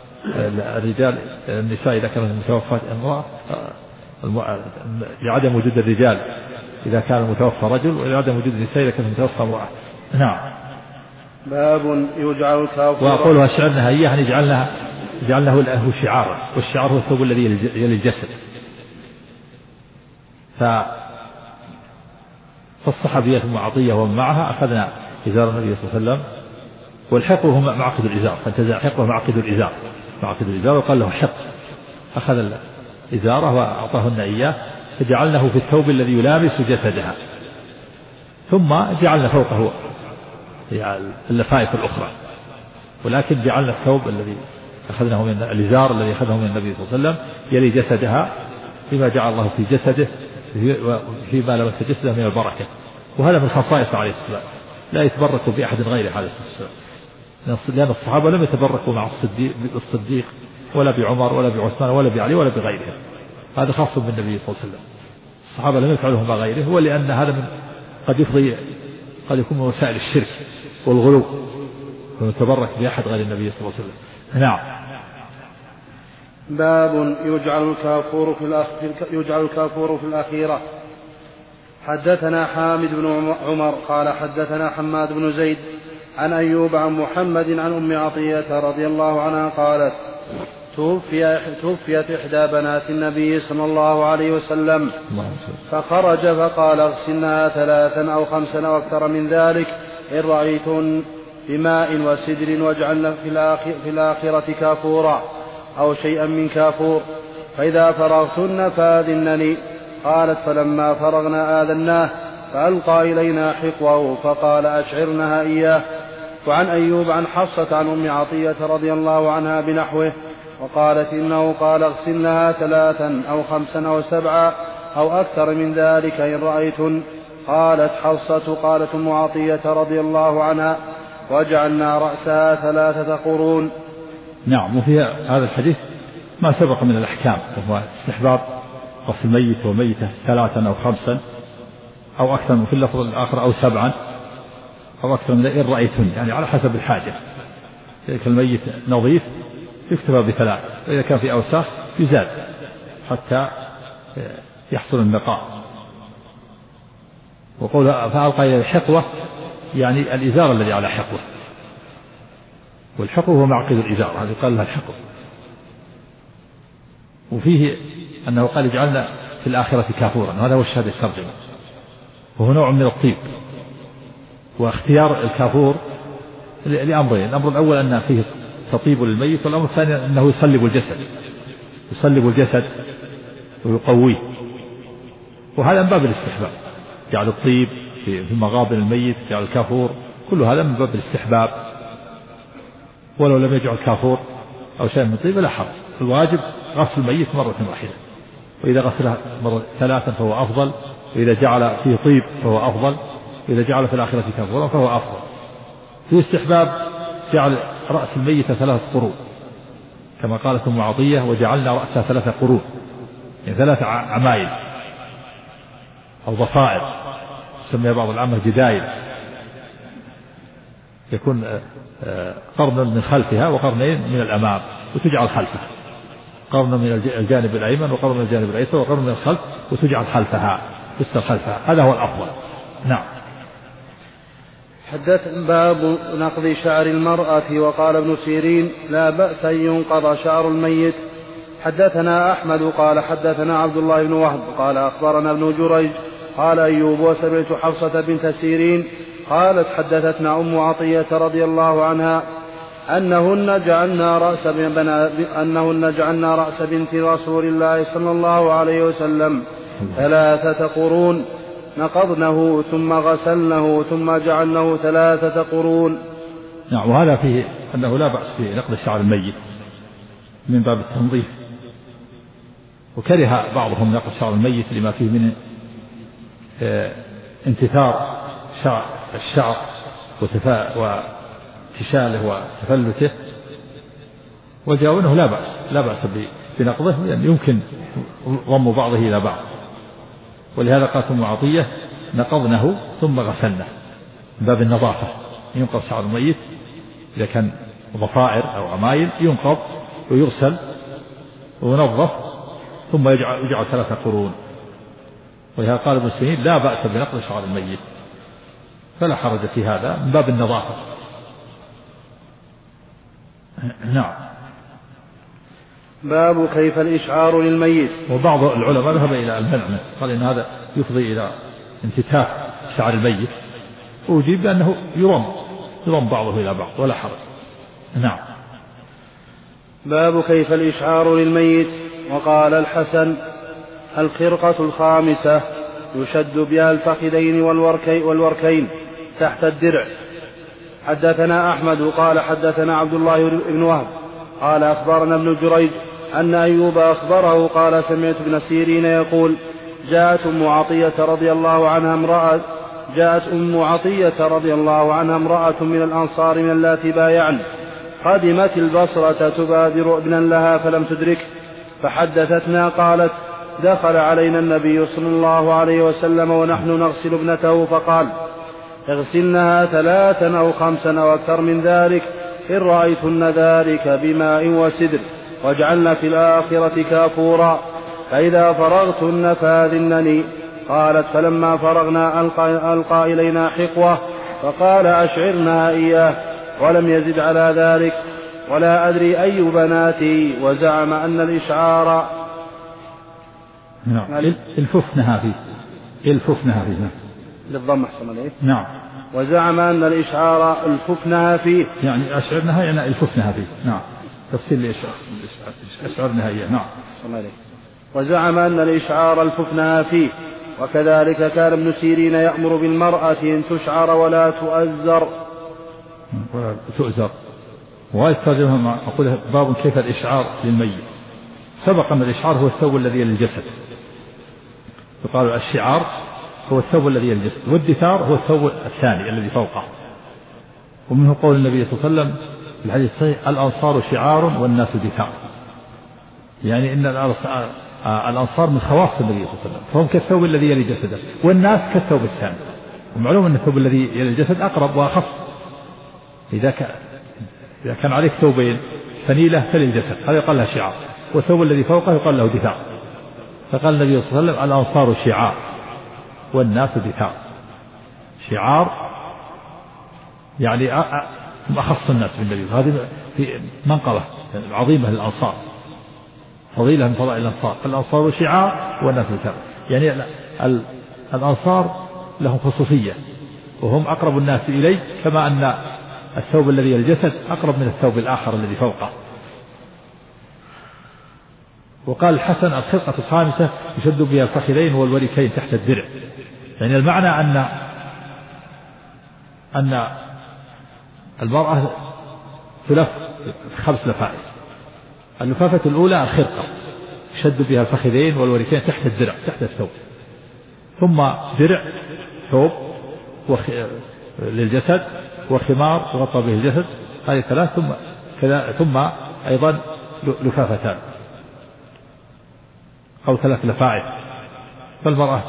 النساء إذا كانت المتوفى امرأة، لعدم وجود الرجال إذا كان المتوفى رجل، ولعدم وجود النساء إذا كانت المتوفى امرأة. نعم. باب يجعل الكافر. وأقولها شعرنها إياه أن جعلناه له شعارا، والشعار هو الثوب الذي يلي الجسد. فالصحابية ثم عطية ومن معها أخذنا إزار النبي صلى الله عليه وسلم، والحق هو معقد الإزار، فانتزع حقه معقد الإزار وقال له حق. أخذ إزاره وأعطاهن إياه، فجعلناه في الثوب الذي يلامس جسدها، ثم جعلنا فوقه اللفائف الأخرى، ولكن جعلنا الثوب الذي أخذناه من الإزار الذي أخذه من النبي صلى الله عليه وسلم يلي جسدها، بما جعل الله في جسده فيما لمس جسده من البركة. وهذا من خصائص عليه السلام، لا يتبرك بأحد غيره عليه السلام، لأن الصحابة لم يتبركوا مع الصديق ولا بعمر ولا بعثمان ولا بعلي ولا بغيرهم. هذا خاص بالنبي صلى الله عليه وسلم. الصحابة لم يفعلوه مع غيره، هو لأن هذا من قد يكون من وسائل الشرك والغلو، ويتبرك بأحد غير النبي صلى الله عليه وسلم. نعم. باب يجعل الكافور في الأخيرة. حدثنا حامد بن عمر قال حدثنا حماد بن زيد عن أيوب عن محمد عن أم عطية رضي الله عنها قالت توفيت إحدى بنات النبي صلى الله عليه وسلم فخرج فقال اغسلنها 3 أو 5 أو أكثر من ذلك إن رأيتن بماء وسدر واجعلن في الآخرة كافورا أو شيئا من كافور فإذا فرغتن فآذنني. قالت فلما فرغنا آذناه فألقى إلينا حقوه فقال أشعرنها إياه. وعن أيوب عن حفصة عن أم عطية رضي الله عنها بنحوه وقالت إنه قال اغسلنها 3 أو 5 أو 7 أو أكثر من ذلك إن رأيتن. قالت حفصة قالت أم عطية رضي الله عنها وجعلنا رأسها 3 قرون. نعم. وفي هذا الحديث ما سبق من الأحكام، وهو استحباب غسل الميت وميتة 3 أو 5 أو أكثر، وفي اللفظ الآخر أو 7 أو أكثر من إن رأيتن، يعني على حسب الحاجة. إذا كان الميت نظيف يكتفى ب3، وإذا كان في أوساخ يزاد حتى يحصل النقاء. وقول فألقى إلى الحقوة يعني الإزار الذي على حقوة، والحقوة هو معقد الإزار، هذا قال لها الحقوة. وفيه أنه قال اجعلنا في الآخرة كافورا، وهذا هو الشهادة الترجمة، وهو نوع من الطيب. واختيار الكافور لأمرين: الأمر الأول أن فيه تطيب للميت، والأمر الثاني أنه يصلب الجسد ويقويه، وهذا من باب الاستحباب. جعل الطيب في مغابن الميت، جعل الكافور، كل هذا من باب الاستحباب، ولو لم يجعل كافور أو شيء من طيب لا حرج. الواجب غسل الميت مرة واحدة، وإذا غسلها 3 فهو أفضل، وإذا جعل فيه طيب فهو أفضل، وإذا جعل في الآخرة كافورا فهو أفضل. في استحباب جعل رأس الميت 3 قرون، كما قالت أم عطية وجعلنا رأسها 3 قرون، يعني 3 عمايل أو ضفائر، يسميها بعض العامة جدايل، يكون قرن من خلفها وقرنين من الأمام، وتجعل خلفها، قرن من الجانب الأيمن وقرن من الجانب الأيسر وقرن من الخلف، وتجعل خلفها، تستر خلفها، هذا هو الأفضل. نعم. حدث باب نقض شعر المرأة. وقال ابن سيرين لا بأس أن ينقض شعر الميت. حدثنا أحمد قال حدثنا عبد الله بن وهب قال أخبرنا ابن جريج قال أيوب وسمعت حفصة بنت سيرين قالت حدثتنا أم عطية رضي الله عنها أنهن جعلنا رأس بنت رسول الله صلى الله عليه وسلم 3 قرون، نقضنه ثم غسلنه ثم جعلنه 3 قرون. نعم. وهذا فيه أنه لا بأس في نقض شعر الميت من باب التنظيف، وكره بعضهم نقض شعر الميت لما فيه من انتثار الشعر وانتشاله وتفلته، وجاءوا لا بأس بنقضه، لأن يمكن ضم بعضه إلى بعض. ولهذا قالت أم عطية نقضنه ثم غسلنه، من باب النظافة. ينقض شعر الميت إذا كان ضفائر أو عمايل، ينقض ويغسل وينظف ثم يجعل 3 قرون. ولهذا قال ابن سيرين لا بأس بنقض شعر الميت، فلا حرج في هذا من باب النظافة. نعم. باب كيف الإشعار للميت. وبعض العلماء ذهب إلى المنع، قال إن هذا يفضي إلى انتتاف شعر الميت، وأجيب بأنه يرم بعضه إلى بعض ولا حرج. نعم. باب كيف الإشعار للميت. وقال الحسن الخرقة 5 يشد بها الفخذين والوركين تحت الدرع. حدثنا أحمد قال حدثنا عبد الله بن وهب قال أخبرنا ابن جريج أن أيوب أخبره قال سمعت ابن سيرين يقول جاءت أم عطية رضي الله عنها امرأة من الأنصار من اللاتي بايعن، قدمت البصرة تبادر ابنا لها فلم تدركه، فحدثتنا قالت دخل علينا النبي صلى الله عليه وسلم ونحن نغسل ابنته فقال اغسلنها 3 أو 5 أو أكثر من ذلك إن رأيتن ذلك بماء وسدر واجعلن في الآخرة كافورا فإذا فرغتن فاذنني. قالت فلما فرغنا ألقى إلينا حقوة فقال أشعرنا إياه ولم يزد على ذلك ولا أدري أي بناتي وزعم أن الإشعار الففنها فيه للضم أحسن عليه. نعم. وزعم أن الإشعار الففنها فيه يعني أشعرنها يعني الففنها فيه. نعم. تفصيل أشعرنها إياه. نعم. وزعم أن الإشعار الففنها فيه. وكذلك كان ابن سيرين يأمر بالمرأة أن تشعر ولا تؤزر. ويستخدمها أقول باب كيف الإشعار للميت. سبق أن الإشعار هو الثوب الذي للجسد، يقال الشعار هو الثوب الذي للجسد، والدثار هو الثوب الثاني الذي فوقه. ومنه قول النبي صلى الله عليه وسلم في الحديث الصحيح الأنصار شعار والناس دثار، يعني إن الأنصار من خواص النبي صلى الله عليه وسلم، فهم كالثوب الذي يلي جسده، والناس كالثوب الثاني. ومعلوم أن الثوب الذي يلي الجسد أقرب وأخف. إذا كان عليك ثوبين فنيلة فللجسد هذا يقال لها شعار، والثوب الذي فوقه يقال له دثار. فقال النبي صلى الله عليه وسلم الأنصار شعار والناس دثار. شعار يعني أخص الناس بالنبي، هذه في منقبة عظيمة للأنصار، فضيلة من فضائل الأنصار. فالأنصار شعار والناس دثار، يعني الأنصار لهم خصوصية وهم أقرب الناس إليه، كما أن الثوب الذي الجسد أقرب من الثوب الآخر الذي فوقه. وقال الحسن الخرقة الخامسة يشد بها الفخذين والوركين تحت الدرع، يعني المعنى أن المرأة تلف 5 لفائف. اللفافة الأولى الخرقة يشد بها الفخذين والوركين تحت الدرع تحت الثوب، ثم درع ثوب للجسد وخمار يغطى به الجسد، هذه 3، ثم أيضا لفافتان أو 3 لفائف. فالمرأة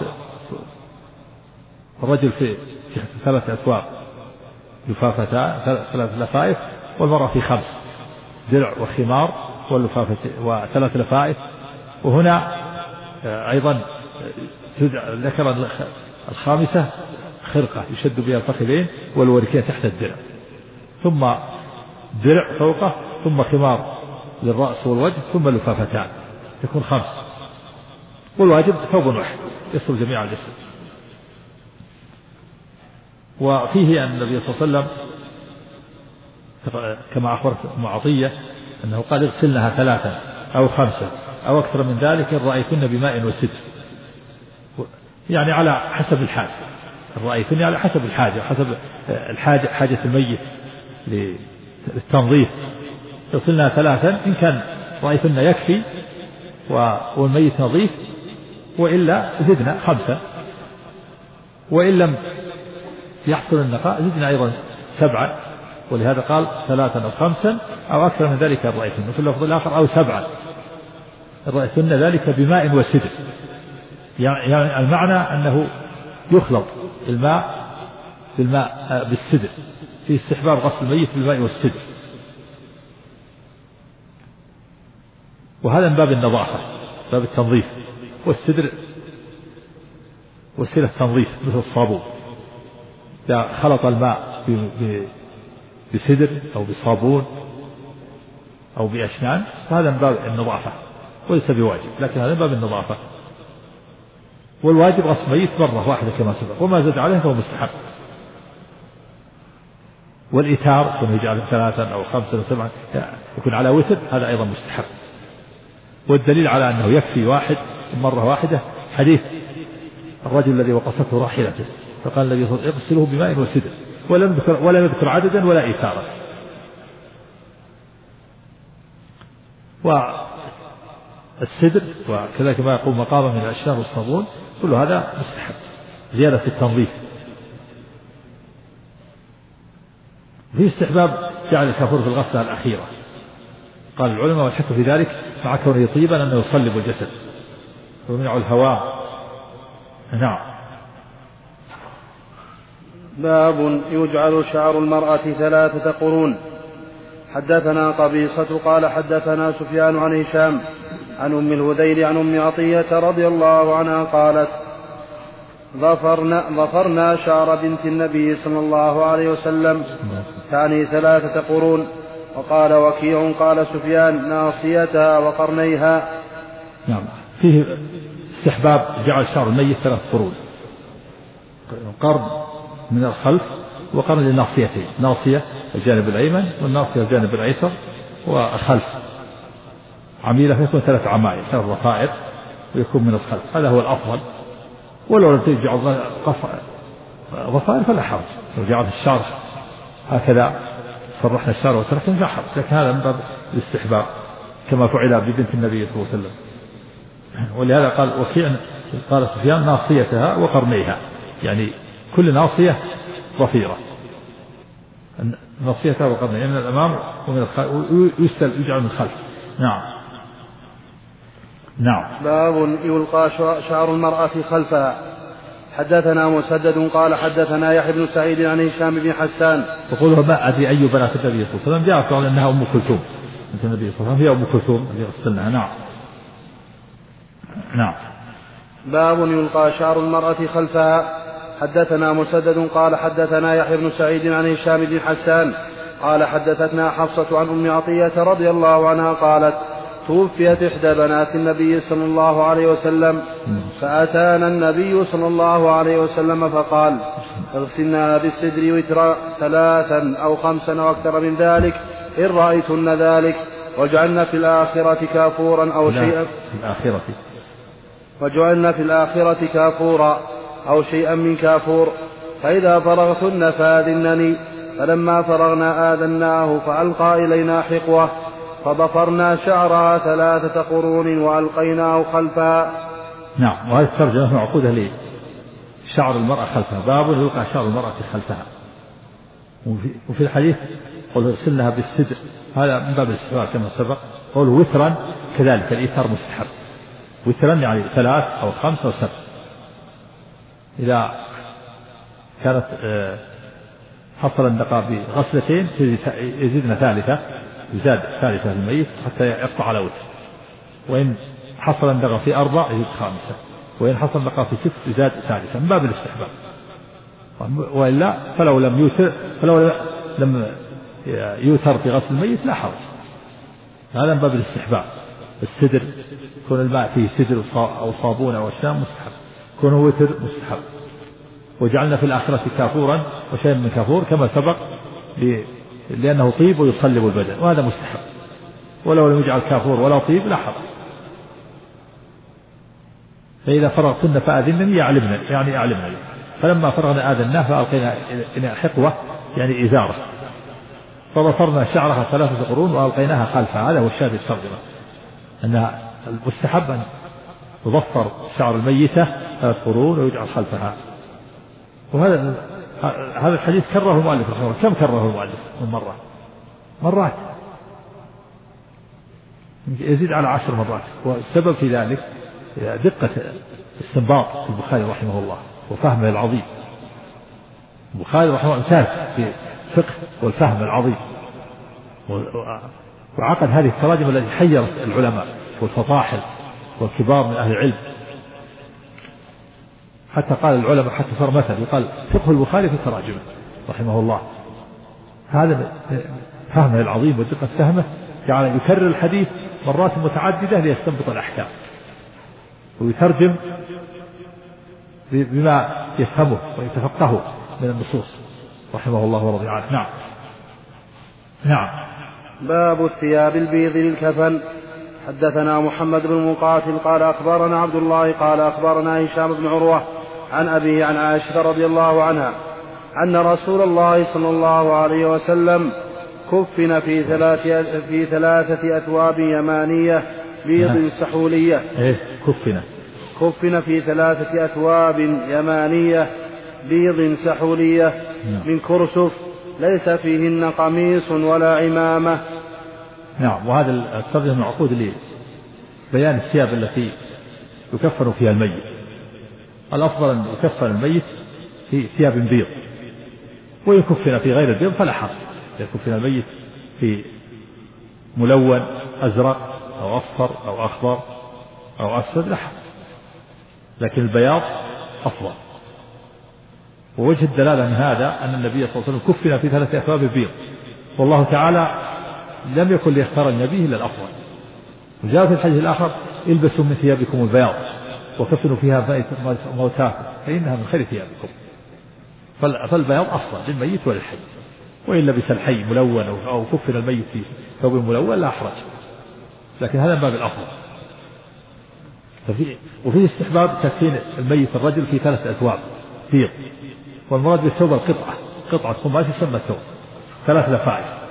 الرجل في 3 أثواب لفافتان 3 لفائف، والمرأة في 5 درع وخمار و3 لفائف. وهنا أيضا ذكر الخامسة خرقة يشد بها الفخذين والوركين تحت الدرع، ثم درع فوقه، ثم خمار للرأس والوجه، ثم لفافتان، تكون 5. والواجب ثوب واحد يصل جميع الجسد. وفيه أن النبي صلى الله عليه وسلم كما أخبرت معطية أنه قال اغسلنها 3 أو 5 أو أكثر من ذلك إن رأيتن بماء وسدر، يعني على حسب الحاجة. الرأيتن على حسب الحاجة، حسب حاجة الميت للتنظيف. اغسلنها 3 إن كان رأيتن يكفي والميت نظيف، وإلا زدنا 5، وإن لم يحصل النقاء زدنا أيضا 7. ولهذا قال 3 أو 5 أو أكثر من ذلك إن رأيتن، وفي اللفظ الآخر أو 7 إن رأيتن ذلك بماء وسدر. يعني المعنى أنه يخلط الماء بالسدر، في استحباب غسل الميت بالماء والسدر، وهذا من باب النظافة، باب التنظيف. والسدر وسيلة تنظيف مثل الصابون، إذا خلط الماء بسدر أو بصابون أو بأشنان فهذا من باب النظافة وليس بواجب، لكن هذا من باب النظافة. والواجب غسل ميت مرة واحدة كما سبق، وما زاد عليه فهو مستحب. والإيثار يكون يجعل 3 أو 5 أو 7 يكون على وتر، هذا أيضا مستحب. والدليل على أنه يكفي واحد مرة واحدة حديث الرجل الذي وقصته راحلته، فقال النبي صلى الله عليه وسلم اغسله بماء وسدر، ولا يذكر عددا ولا إيثارا. والسدر وكذلك ما يقوم مقاما من الأشجار والصابون كل هذا مستحب زيادة في التنظيف. في استحباب جعل الكافور في الغسلة الأخيرة. قال العلماء والحكم في ذلك مع كونه طيبا أنه يصلب الجسد، ويمنع الهواء. نعم. باب يجعل شعر المرأة 3 قرون. حدثنا قبيصة قال حدثنا سفيان عن هشام عن أم الهذيل عن أم عطية رضي الله عنها قالت ظفرنا شعر بنت النبي صلى الله عليه وسلم تعني 3 قرون. وقال وكيع قال سفيان ناصيتها وقرنيها. نعم. فيه استحباب جعل شعر الميت 3 قرون، قرن من الخلف وقرن للناصيتين، ناصية الجانب الأيمن والناصية الجانب الأيسر والخلف عميلة، فيكون 3 عمائل 3 ضفائر ويكون من الخلف، هذا هو الأفضل. ولو لم تجعل ضفائر فلا حرج، لو جعلت الشعر هكذا صرحنا الشعر وتركنا لا حرج، لكن هذا من باب الاستحباب كما فعل ببنت النبي صلى الله عليه وسلم. ولهذا قال وكيع قال سفيان ناصيتها وقرنيها، يعني كل ناصية ضفيرة، ناصيتها وقرنيها من الأمام ومن الخلف، يجعل من الخلف. نعم. نعم. باب يلقى شعر المرأة خلفها. حدثنا مسدد قال حدثنا يحيى بن سعيد عن هشام بن حسان. وقوله ما أدري أي بنات النبي صلى الله عليه وسلم، جاءت عن أنها أم كلثوم بنت النبي صلى الله عليه وسلم، هي أم كلثوم التي غسلناها. نعم. نعم. باب يلقى شعر المرأة خلفها. حدثنا مسدد قال حدثنا يحيى بن سعيد عن هشام بن حسان قال حدثتنا حفصة عن أم عطية رضي الله عنها قالت توفيت إحدى بنات النبي صلى الله عليه وسلم فأتانا النبي صلى الله عليه وسلم فقال اغسلناها بالسدر وترا 3 أو 5 أو أكثر من ذلك إن رأيتن ذلك واجعلن في الآخرة كافورا أو شيئا وجعلن في الآخرة كافورا أو شيئا من كافور فإذا فرغتن فآذنني. فلما فرغنا آذناه فألقى إلينا حقوة فضفرنا شعرها 3 قرون وألقيناه خلفها. نعم. وهذه الترجمة معقودة لي شعر المرأة خلفها، باب يلقى شعر المرأة خلفها. وفي الحديث قل ارسلناها بالسدر، هذا من باب الاستحباب كما سبق. قول وترا كذلك، الإيثار مستحب، وترا يعني 3 أو 5 أو 7. إذا كانت حصل النقاء بغسلتين يزيدنا ثالثة، يزاد ثالثة الميت حتى يقطع على وتر. وإن حصل النقاء في 4 يزيد 5، وإن حصل النقاء في 6 يزاد ثالثة، من باب الاستحباب. وإلا فلو لم يوتر في غسل الميت لا حرج، هذا من باب الاستحباب. السدر يكون الماء فيه سدر أو صابون أو أشياء مستحب، يكون وتر مستحب. وجعلنا في الآخرة كافورا وشيئا من كافور كما سبق، لأنه طيب ويصلب البدن، وهذا مستحب. ولو لم يجعل كافور ولا طيب لا حرج. فإذا فرغتن فآذنني يعني أعلمنا. فلما فرغنا آذناه فألقينا إلى حقوة يعني إزارة، فضفرنا شعرها 3 قرون وألقيناها خلفها. هذا هو الشاهد الترجمة، أن المستحب أن يضفر شعر الميتة 3 قرون ويجعل خلفها. وهذا الحديث كرره المؤلف رحمه الله. كم كرره المؤلف من مرات يزيد على 10 مرات. والسبب في ذلك دقة استنباط البخاري رحمه الله وفهمه العظيم. البخاري رحمه الله امتاز في الفقه والفهم العظيم، وعقد هذه التراجم التي حيرت العلماء والفطاحل والكبار من أهل العلم، حتى قال العلماء حتى صار مثل يقال فقه البخاري في تراجمه رحمه الله. هذا فهمه العظيم ودقة فهمه جعل يكرر الحديث مرات متعددة ليستنبط الأحكام ويترجم بما يفهمه ويتفقهه من النصوص رحمه الله ورضي عنه. نعم. باب الثياب البيض للكفن. حدثنا محمد بن مقاتل قال أخبرنا عبد الله قال أخبرنا هشام بن عروة عن أبيه عن عائشة رضي الله عنها أن رسول الله صلى الله عليه وسلم كفن في 3 أثواب يمانية بيض سحولية. كفن في 3 أثواب يمانية بيض سحولية من كرسف ليس فيهن قميص ولا نعم. وهذا الترجمة معقود لي بيان الثياب التي يكفن فيها الميت. الأفضل أن يكفن الميت في ثياب بيض، ويكفن في غير البيض فلا حرج. يكفن الميت في ملون أزرق أو أصفر أو أخضر أو أسود لا حرج، لكن البياض أفضل. ووجه الدلالة من هذا أن النبي صلى الله عليه وسلم كفن في 3 أثواب بيض، والله تعالى لم يكن ليختار النبي إلا الأفضل. وجاء في الحديث الآخر البسوا من ثيابكم البياض وكفنوا فيها موتاكم فإنها من خير ثيابكم. فالبياض أفضل للميت وللحي، وإن لبس الحي ملون أو كفن الميت في ثوب ملون لا حرج، لكن هذا من باب الأفضل. وفي استحباب تكفين الميت الرجل في 3 أثواب بيض، والمراد بالثوب قطعة قماش يسمى ثوب 3 لفائف.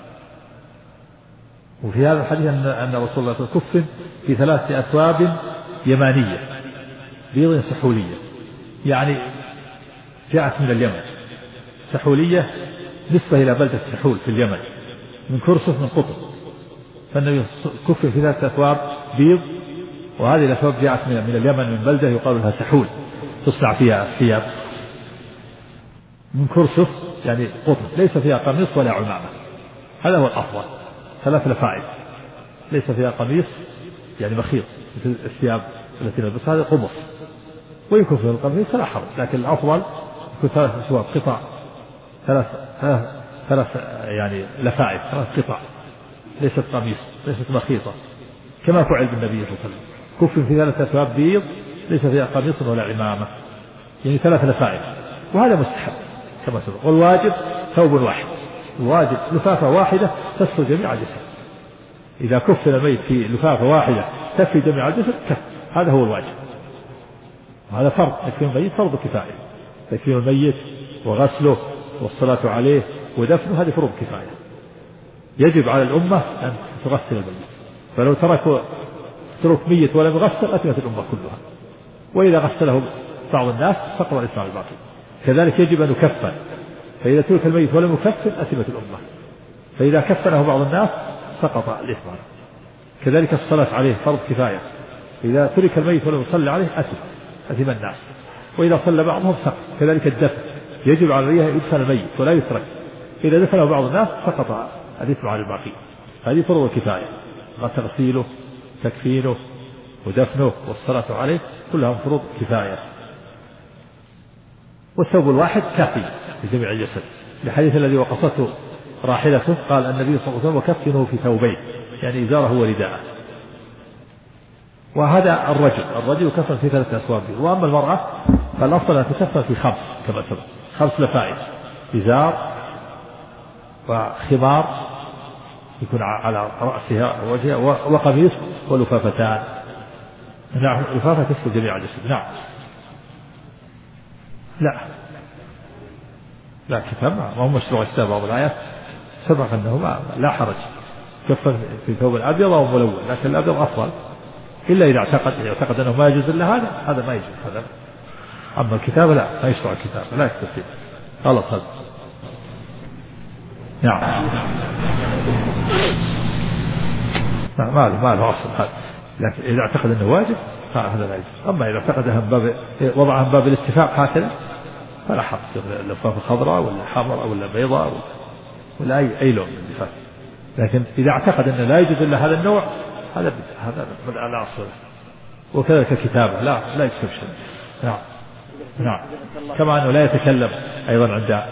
وفي هذا الحديث أن رسول الله صلى الله عليه وسلم كفن في 3 أثواب يمانية بيض سحولية، يعني جاءت من اليمن. سحولية نسبة إلى بلدة السحول في اليمن، من كرسف من قطب. فالنبي كفن في 3 أثواب بيض، وهذه الأثواب جاءت من اليمن من بلدة يقال لها سحول، تصنع فيها الثياب من كرسف يعني قطب، ليس فيها قميص ولا عمامة. هذا هو الأفضل، 3 لفائف ليس فيها قميص يعني مخيط مثل الثياب التي نلبسها، هذا قمص. ويكون في القميص لا حرج، لكن الأفضل يكون 3 أثواب قطع، 3 يعني لفائف، 3 قطع ليست قميص ليست مخيطة، كما فعل بالنبي صلى الله عليه وسلم. كفن في 3 أثواب بيض ليس فيها قميص ولا عمامة، يعني 3 لفائف، وهذا مستحب كما سبق. والواجب ثوب واحد، الواجب لفافة واحدة تستر جميع الجسد. إذا كفن الميت في لفافة واحدة تكفي جميع الجسد هذا هو الواجب. هذا فرض، تكفين الميت فرض كفاية. تكفين الميت وغسله والصلاة عليه ودفنه هذه فروض كفاية، يجب على الأمة أن تغسل الميت. فلو ترك ميت ولم يغسل أثمت الأمة كلها، وإذا غسله بعض الناس سقط الإثم على الباقي. كذلك يجب أن يكفن، فإذا ترك الميت ولم يكفن أثمت الأمة، فإذا كفنه بعض الناس سقط الإثم. كذلك الصلاة عليه فرض كفاية، إذا ترك الميت ولم يصلي عليه أثم الناس، وإذا صلى بعضهم سقط. كذلك الدفن، يجب على الرية يدفن الميت ولا يترك، إذا دفنه بعض الناس سقط الإثم على الباقي. هذه فروض كفاية، تغسيله تكفينه ودفنه والصلاة عليه كلها فروض كفاية. والثوب الواحد كافي لجميع الجسد، الحديث الذي وقصته راحلته قال النبي صلى الله عليه وسلم وكفنه في ثوبين، يعني إزاره ورداءه. وهذا الرجل يكفن في 3 أثواب. وأما المرأة فالأفضل أن تكفن في 5 كما سبق، 5 لفائف، إزار وخمار يكون على رأسها ووجهها وقميص ولفافتان. نعم، لفافة تستر جميع الجسد. نعم. لا كتاب ما هو مشروع كتاب. بعض الآيات سبق أنه لا حرج، كفن في ثوب الأبيض أو ملون، لكن الأبيض أفضل، إلا إذا اعتقد أنه ما يجوز إلا هذا ما يجوز هذا. أما الكتاب لا، ما يشرع الكتاب، لا يكتب فيه غلط هذا. نعم. ما له أصل هذا، لكن إذا اعتقد أنه واجب هذا لا يجوز. أما إذا اعتقدها وضعها من باب الاتفاق هكذا فلا حرج، اللفافة خضراء ولا حمراء ولا بيضاء ولا أي لون من اللفاف. لكن إذا اعتقد أنه لا يجوز إلا هذا النوع هذا لا أصل. وكذلك الكتابة لا يكتب شيء. نعم. كما أنه لا يتكلم أيضا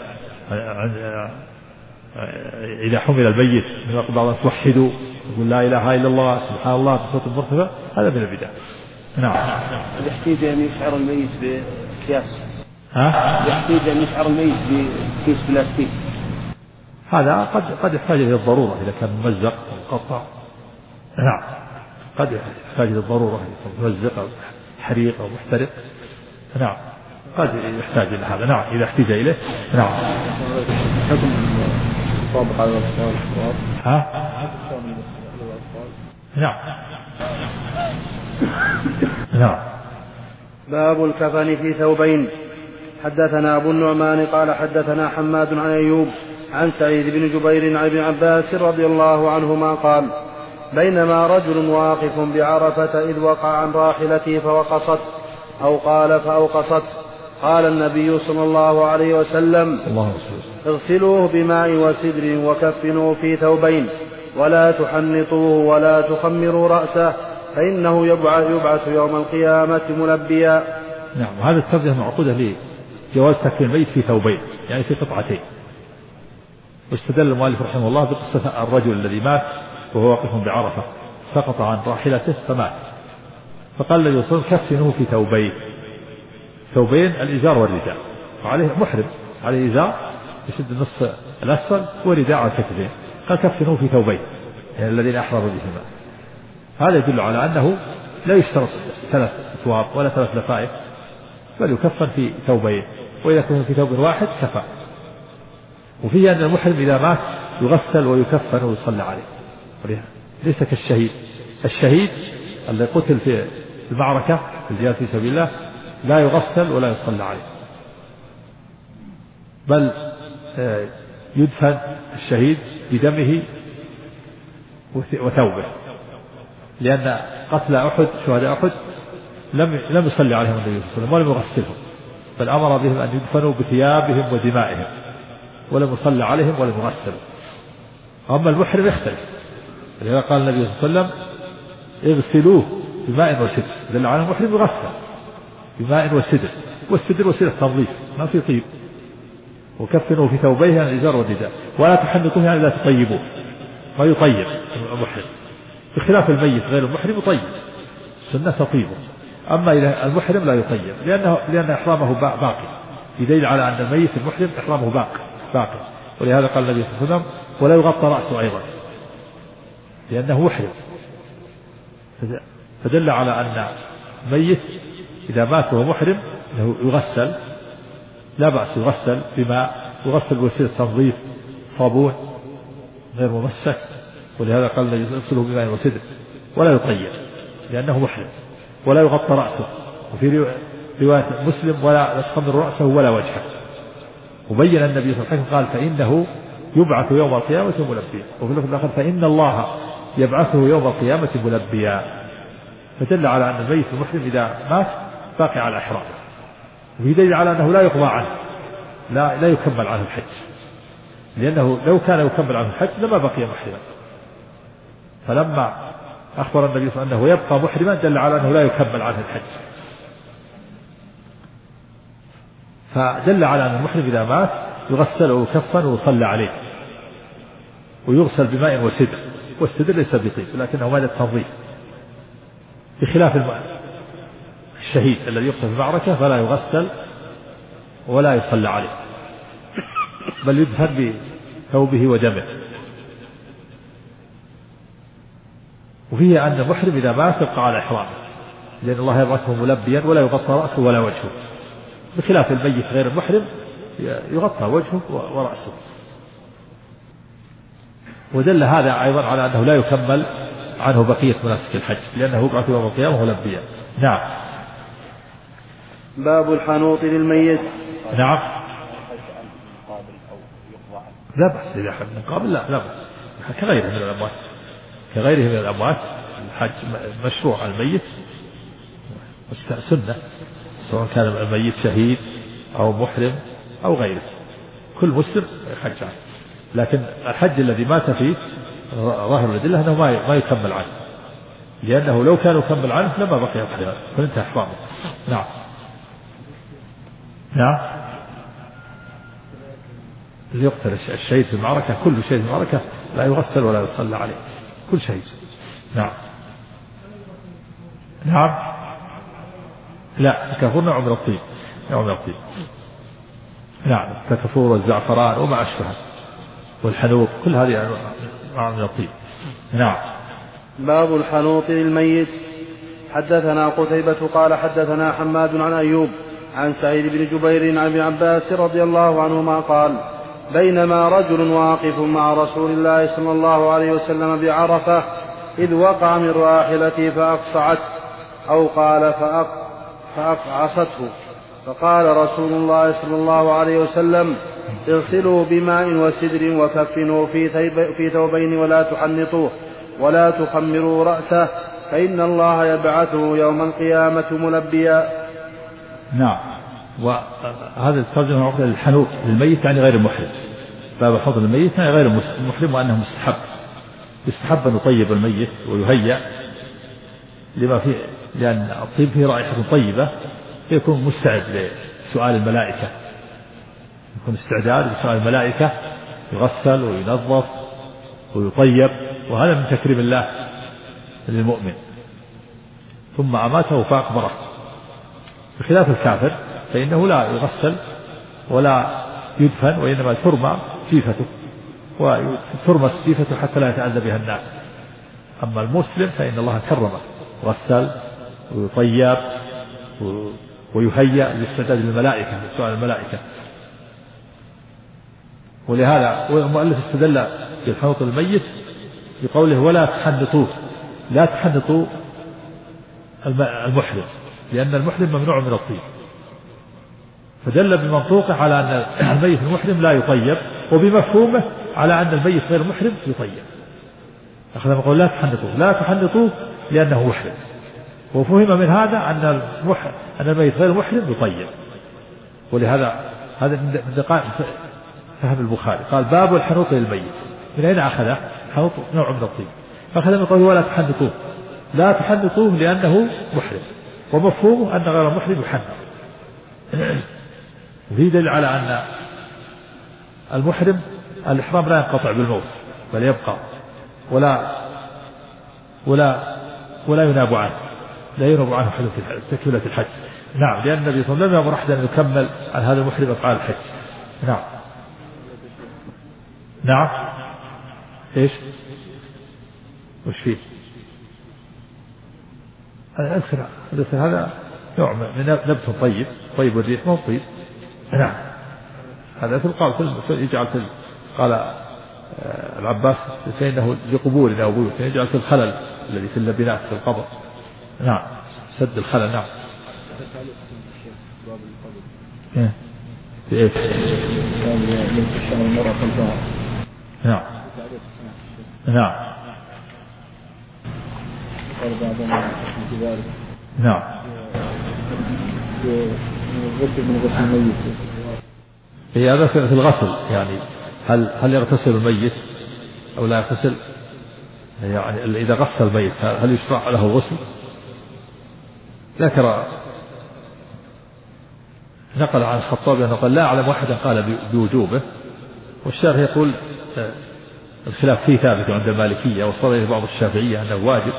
إذا حمل البيت من بعض توحدوا يقول لا إله إلا الله سبحان الله بصوت مرتفع، هذا من البدع. نعم. يحتاج أن يشعر الميت بأكياس، يحتاج أن يشعر الميت بكيس بلاستيك، هذا قد يحتاج إلى الضرورة إذا كان ممزق أو مقطع. نعم، قد يحتاج إلى الضرورة إذا كان ممزق أو حريق أو محترق. نعم، قد يحتاج إلى هذا. نعم، إذا احتاج إليه. نعم. طابق على الأطفال. نعم. باب الكفن في ثوبين. حدثنا أبو النعمان قال حدثنا حماد عن أيوب عن سعيد بن جبير عن ابن عباس رضي الله عنهما قال بينما رجل واقف بعرفة إذ وقع عن راحلته فوقصت أو قال فأوقصت. قال النبي صلى الله عليه وسلم اغسلوه بماء وسدر وكفنوه في ثوبين ولا تحنطوه ولا تخمروا رأسه فإنه يبعث يوم القيامة ملبيا. نعم، هذا الترجمة معقودة لجواز تكفين الميت في ثوبين، يعني في قطعتين. واستدل المؤلف رحمه الله بقصة الرجل الذي مات وهو واقف بعرفة، سقط عن راحلته فمات، فقال النبي صلى الله عليه وسلم كفنوه في ثوبين الإزار والرداء، وعليه محرم عليه إزار يشد النصف الأسفل ورداء على الكتفين، قال كفنوه في ثوبين، يعني الذين أحرموا بهما. هذا يدل على أنه لا يشترط 3 أثواب ولا 3 لفائف، بل يكفن في ثوبين، وإذا كان في ثوب واحد كفى. وفيه أن المحرم إذا مات يغسل ويكفن ويصلى عليه، ليس الشهيد الذي قتل في المعركة في الجهاد في سبيل الله لا يغسل ولا يصلى عليه، بل يدفن الشهيد بدمه وثوبه، لأن قتل أحد شهداء أحد لم يصلي عليهم النبي صلى الله عليه وسلم ولم يغسلهم، بل أمر بهم أن يدفنوا بثيابهم ودمائهم، ولم يصلى عليهم ولم يغسلوا. أما المحرم يختلف، لذلك قال النبي صلى الله عليه وسلم اغسلوه بماء وسدر، دل على المحرم يغسل بماء وسدر، والسدر وسيلة تنظيف ما في طيب، وكفنوا في ثوبيه عن الإزار والرداء ولا تحنطوه يعني لا تطيبوه، ما يطيب المحرم، بخلاف الميت غير المحرم يطيب، السنة تطيبه. أما إذا المحرم لا يطيب لأن إحرامه باقي، يدل على أن الميت المحرم إحرامه باقي، ولهذا قال النبي صلى الله عليه وسلم ولا يغطى رأسه أيضا لأنه محرم، فدل على أن الميت إذا مات وهو محرم أنه يغسل، لا بأس يغسل بماء، يغسل بوسيلة تنظيف صابون غير ممسك، ولهذا قال النبي يغسله بماء وسدر ولا يطيب لأنه محرم، ولا يغطى رأسه، وفي رواية مسلم ولا تخمر رأسه ولا وجهه. وبين النبي صلى الله عليه وسلم قال فإنه يبعث يوم القيامة ملبيا، وفي اللفظ الآخر فإن الله يبعثه يوم القيامة ملبيا، فدل على أن الميت المحرم إذا مات باقي على إحرامه، وفي دليل على أنه لا يقضى عنه، لا يكمل عنه الحج، لأنه لو كان يكمل عنه الحج لما بقي محرما، فلما أخبر النبي صلى الله عليه وسلم أنه يبقى محرما دل على أنه لا يكمل عنه الحج، فدل على أن المحرم إذا مات يغسل ويكفن ويصلى عليه، ويغسل بماء وسدر، والسدر ليس بطيب لكنه مادة تنظيف، بخلاف الشهيد الذي يقتل في المعركة فلا يغسل ولا يصلى عليه، بل يدفن بثوبه ودمه. وفيه أن المحرم إذا مات يبقى على إحرامه، لأن الله يبعثه ملبيا ولا يغطى رأسه ولا وجهه، بخلاف الميت غير المحرم يغطى وجهه ورأسه. ودل هذا أيضا على أنه لا يكمل عنه بقية مناسك الحج، لأنه يبعث يوم القيامة ملبيا. نعم. باب الحنوط للميت. نعم. لا بأس إذا حج من قبل لا بأس، كغيره من الأموات الحج مشروع على الميت سنة، سواء كان الميت شهيد أو محرم أو غيره، كل مسلم يحج عنه، لكن الحج الذي مات فيه ظاهر الأدلة أنه ما يكمل عنه، لأنه لو كان يكمل عنه لما بقي محرما فانتهى إحرامه. نعم. اللي يقتل الشهيد في المعركة، كل شهيد في المعركة لا يغسل ولا يصلى عليه، كل شهيد. نعم. لا، الكافور نوع من الطيب. نعم، كالكافور والزعفران وما أشبهه والحنوط، كل هذه نوع من الطيب. نعم. باب الحنوط للميت. حدثنا قتيبة قال حدثنا حماد عن أيوب عن سعيد بن جبير عن ابن عباس رضي الله عنهما قال بينما رجل واقف مع رسول الله صلى الله عليه وسلم بعرفة إذ وقع من راحلته فأقصعت أو قال فأقعصته، فقال رسول الله صلى الله عليه وسلم اغسلوا بماء وسدر وكفنوا في ثوبين ولا تحنطوه ولا تخمروا رأسه فإن الله يبعثه يوم القيامة ملبيا. نعم. وهذا الترجمة عقدة للحنوط للميت يعني غير المحرم. باب حوض الميت يعني غير المحرم وأنه مستحب. يستحب أن يطيب الميت ويهيأ لما فيه، لأن الطيب فيه رائحة طيبة، يكون مستعد لسؤال الملائكة، يكون استعداد لسؤال الملائكة، يغسل وينظف ويطيب، وهذا من تكريم الله للمؤمن. ثم أماته فأقبره، بخلاف الكافر فإنه لا يغسل ولا يدفن، وإنما ترمى جيفته وترمس جيفته حتى لا يتأذى بها الناس. أما المسلم فإن الله كرمه، يغسل ويطيب ويهيأ لاستعداد الملائكة، لسؤال الملائكة. ولهذا المؤلف استدل بالحنوط الميت بقوله ولا تحنطوه، لا تحنطوا المحرم، لأن المحرم ممنوع من الطيب، فدل بمنطوقه على أن الميت المحرم لا يطيب، وبمفهومه على أن الميت غير المحرم يطيب. أخذ يقول لا تحنطوه، لا تحنطوه لأنه محرم، وفهم من هذا أن الميت غير المحرم يطيب. ولهذا هذا من دقائق فهم البخاري، قال باب الحنوط للميت. من أين أخذه؟ حنوط نوع من الطيب، فأخذ من قوله ولا تحنطوه، لا تحنطوه لأنه محرم، ومفهومه أن غير المحرم يحنط. وفي دليل على أن المحرم الإحرام لا ينقطع بالموت، بل يبقى ولا يناب عنه، لا يناب عنه حدث تكملة الحج. نعم، لأن النبي صلى الله عليه وسلم أمر أحدا أن يكمل عن هذا المحرم أفعال الحج. نعم. نعم. إيش؟ وش فيه؟ أذكر هذا نوع من نبت طيب الريح مو طيب. نعم. هذا في القول يجعل في قال العباس فإنه لقبورنا وبيوتنا، يجعل في الخلل الذي في اللبنات في القبر. نعم، سد الخلل. نعم. في إيش؟ نعم. نعم. قال بعضهم في ذلك. نعم. من غسل الميت. هي هذا في الغسل، يعني هل يغتسل الميت أو لا يغتسل؟ يعني إذا غسل الميت هل يشرع له الغسل؟ نقل عن الخطابي أنه قال لا أعلم أحدا قال بوجوبه، والشارح يقول الخلاف فيه ثابت عند المالكية، وصل إلى بعض الشافعية أنه واجب.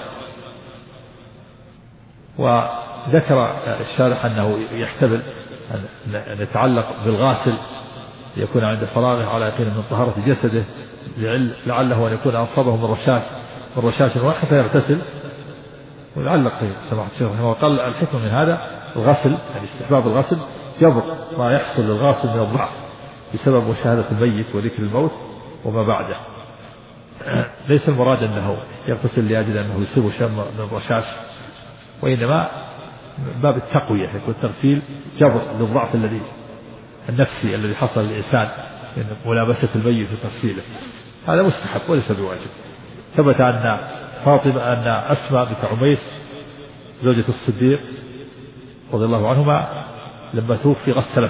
وذكر الشارح أنه يحتمل أن يتعلق بالغاسل، يكون عند فراغه على يقين من طهارة جسده، لعله أن يكون أصابه من رشاش واحد فيغتسل ويعلق في سماحة الشيخ رحمه الله. قال الحكمة من هذا الغسل، يعني استحباب الغسل جبر ما يحصل للغاسل من الضعف بسبب مشاهدة الميت وذكر الموت وما بعده. ليس المراد أنه يغتسل لأجل أنه يصيب شيء من الرشاش، وإنما باب التقوية، يكون التغسيل جبر للضعف النفسي الذي حصل للإنسان من ملابسة الميت وتغسيله. هذا مستحب وليس بواجب. ثبت أن فاطمة أن أسماء بنت عميس زوجة الصديق رضي الله عنهما لما توفي غسلت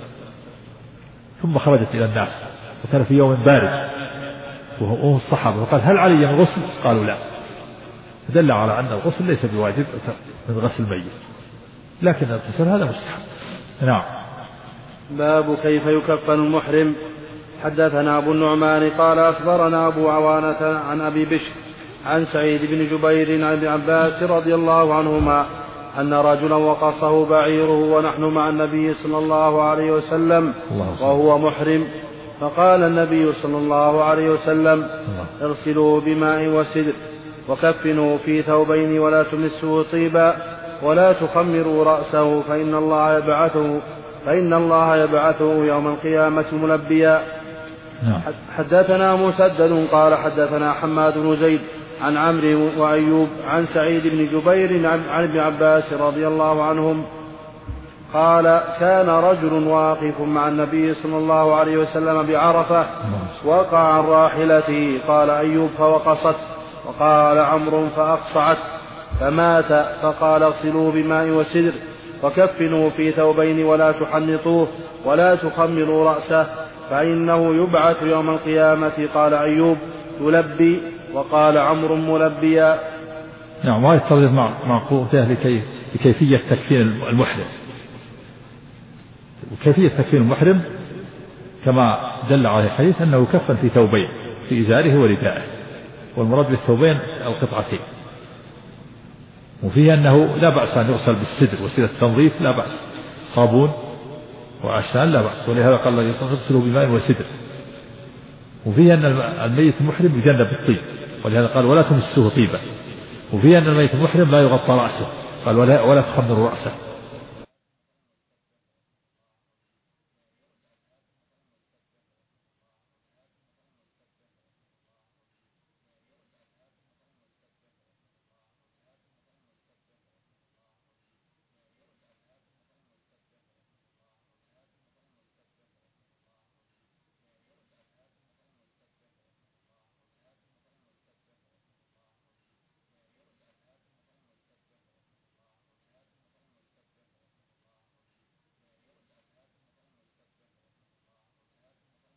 ثم خرجت إلى الناس، وكان في يوم بارد وهم الصحابة، وقال هل علي من غسل؟ قالوا لا. دل على أن الغسل ليس بواجب من غسل الميت، لكن الغسل هذا مستحب. نعم. باب كيف يكفن المحرم. حدثنا أبو النعمان قال أخبرنا أبو عوانة عن أبي بشر عن سعيد بن جبير عن ابن عباس رضي الله عنهما أن رجلا وقصه بعيره ونحن مع النبي صلى الله عليه وسلم وهو محرم، فقال النبي صلى الله عليه وسلم اغسلوه بماء وسدر وكفنوا في ثوبين ولا تمسوا طيبا ولا تخمروا رأسه فإن الله يبعثه يوم القيامة ملبيا. حدثنا مسدد قال حدثنا حماد بن زيد عن عمرو وأيوب عن سعيد بن جبير عن ابن عباس رضي الله عنهم قال كان رجل واقف مع النبي صلى الله عليه وسلم بعرفة وقع عن راحلته، قال أيوب فوقصت، وقال عمرو فأقصعت فمات، فقال اغسلوه بماء وسدر وكفنوه في ثوبين ولا تحنطوه ولا تخمروا رأسه فإنه يبعث يوم القيامة. قال أيوب تلبي، وقال عمرو ملبيا. نعم. وهذا الترجمة مع قوته لكيفية تكفين المحرم. وكيفية تكفين المحرم كما دل عليه الحديث أنه يكفن في ثوبين، في إزاره وردائه، والمراد بالثوبين القطعتين. وفيه أنه لا بأس أن يغسل بالسدر وسيلة التنظيف لا بأس، صابون وعشان لا بأس، ولهذا قال الله يغسله بماء وسدر. وفيه أن الميت المحرم يجنب الطيب، ولهذا قال ولا تمسوه طيبا. وفيه أن الميت المحرم لا يغطى رأسه، قال ولا تخمر رأسه.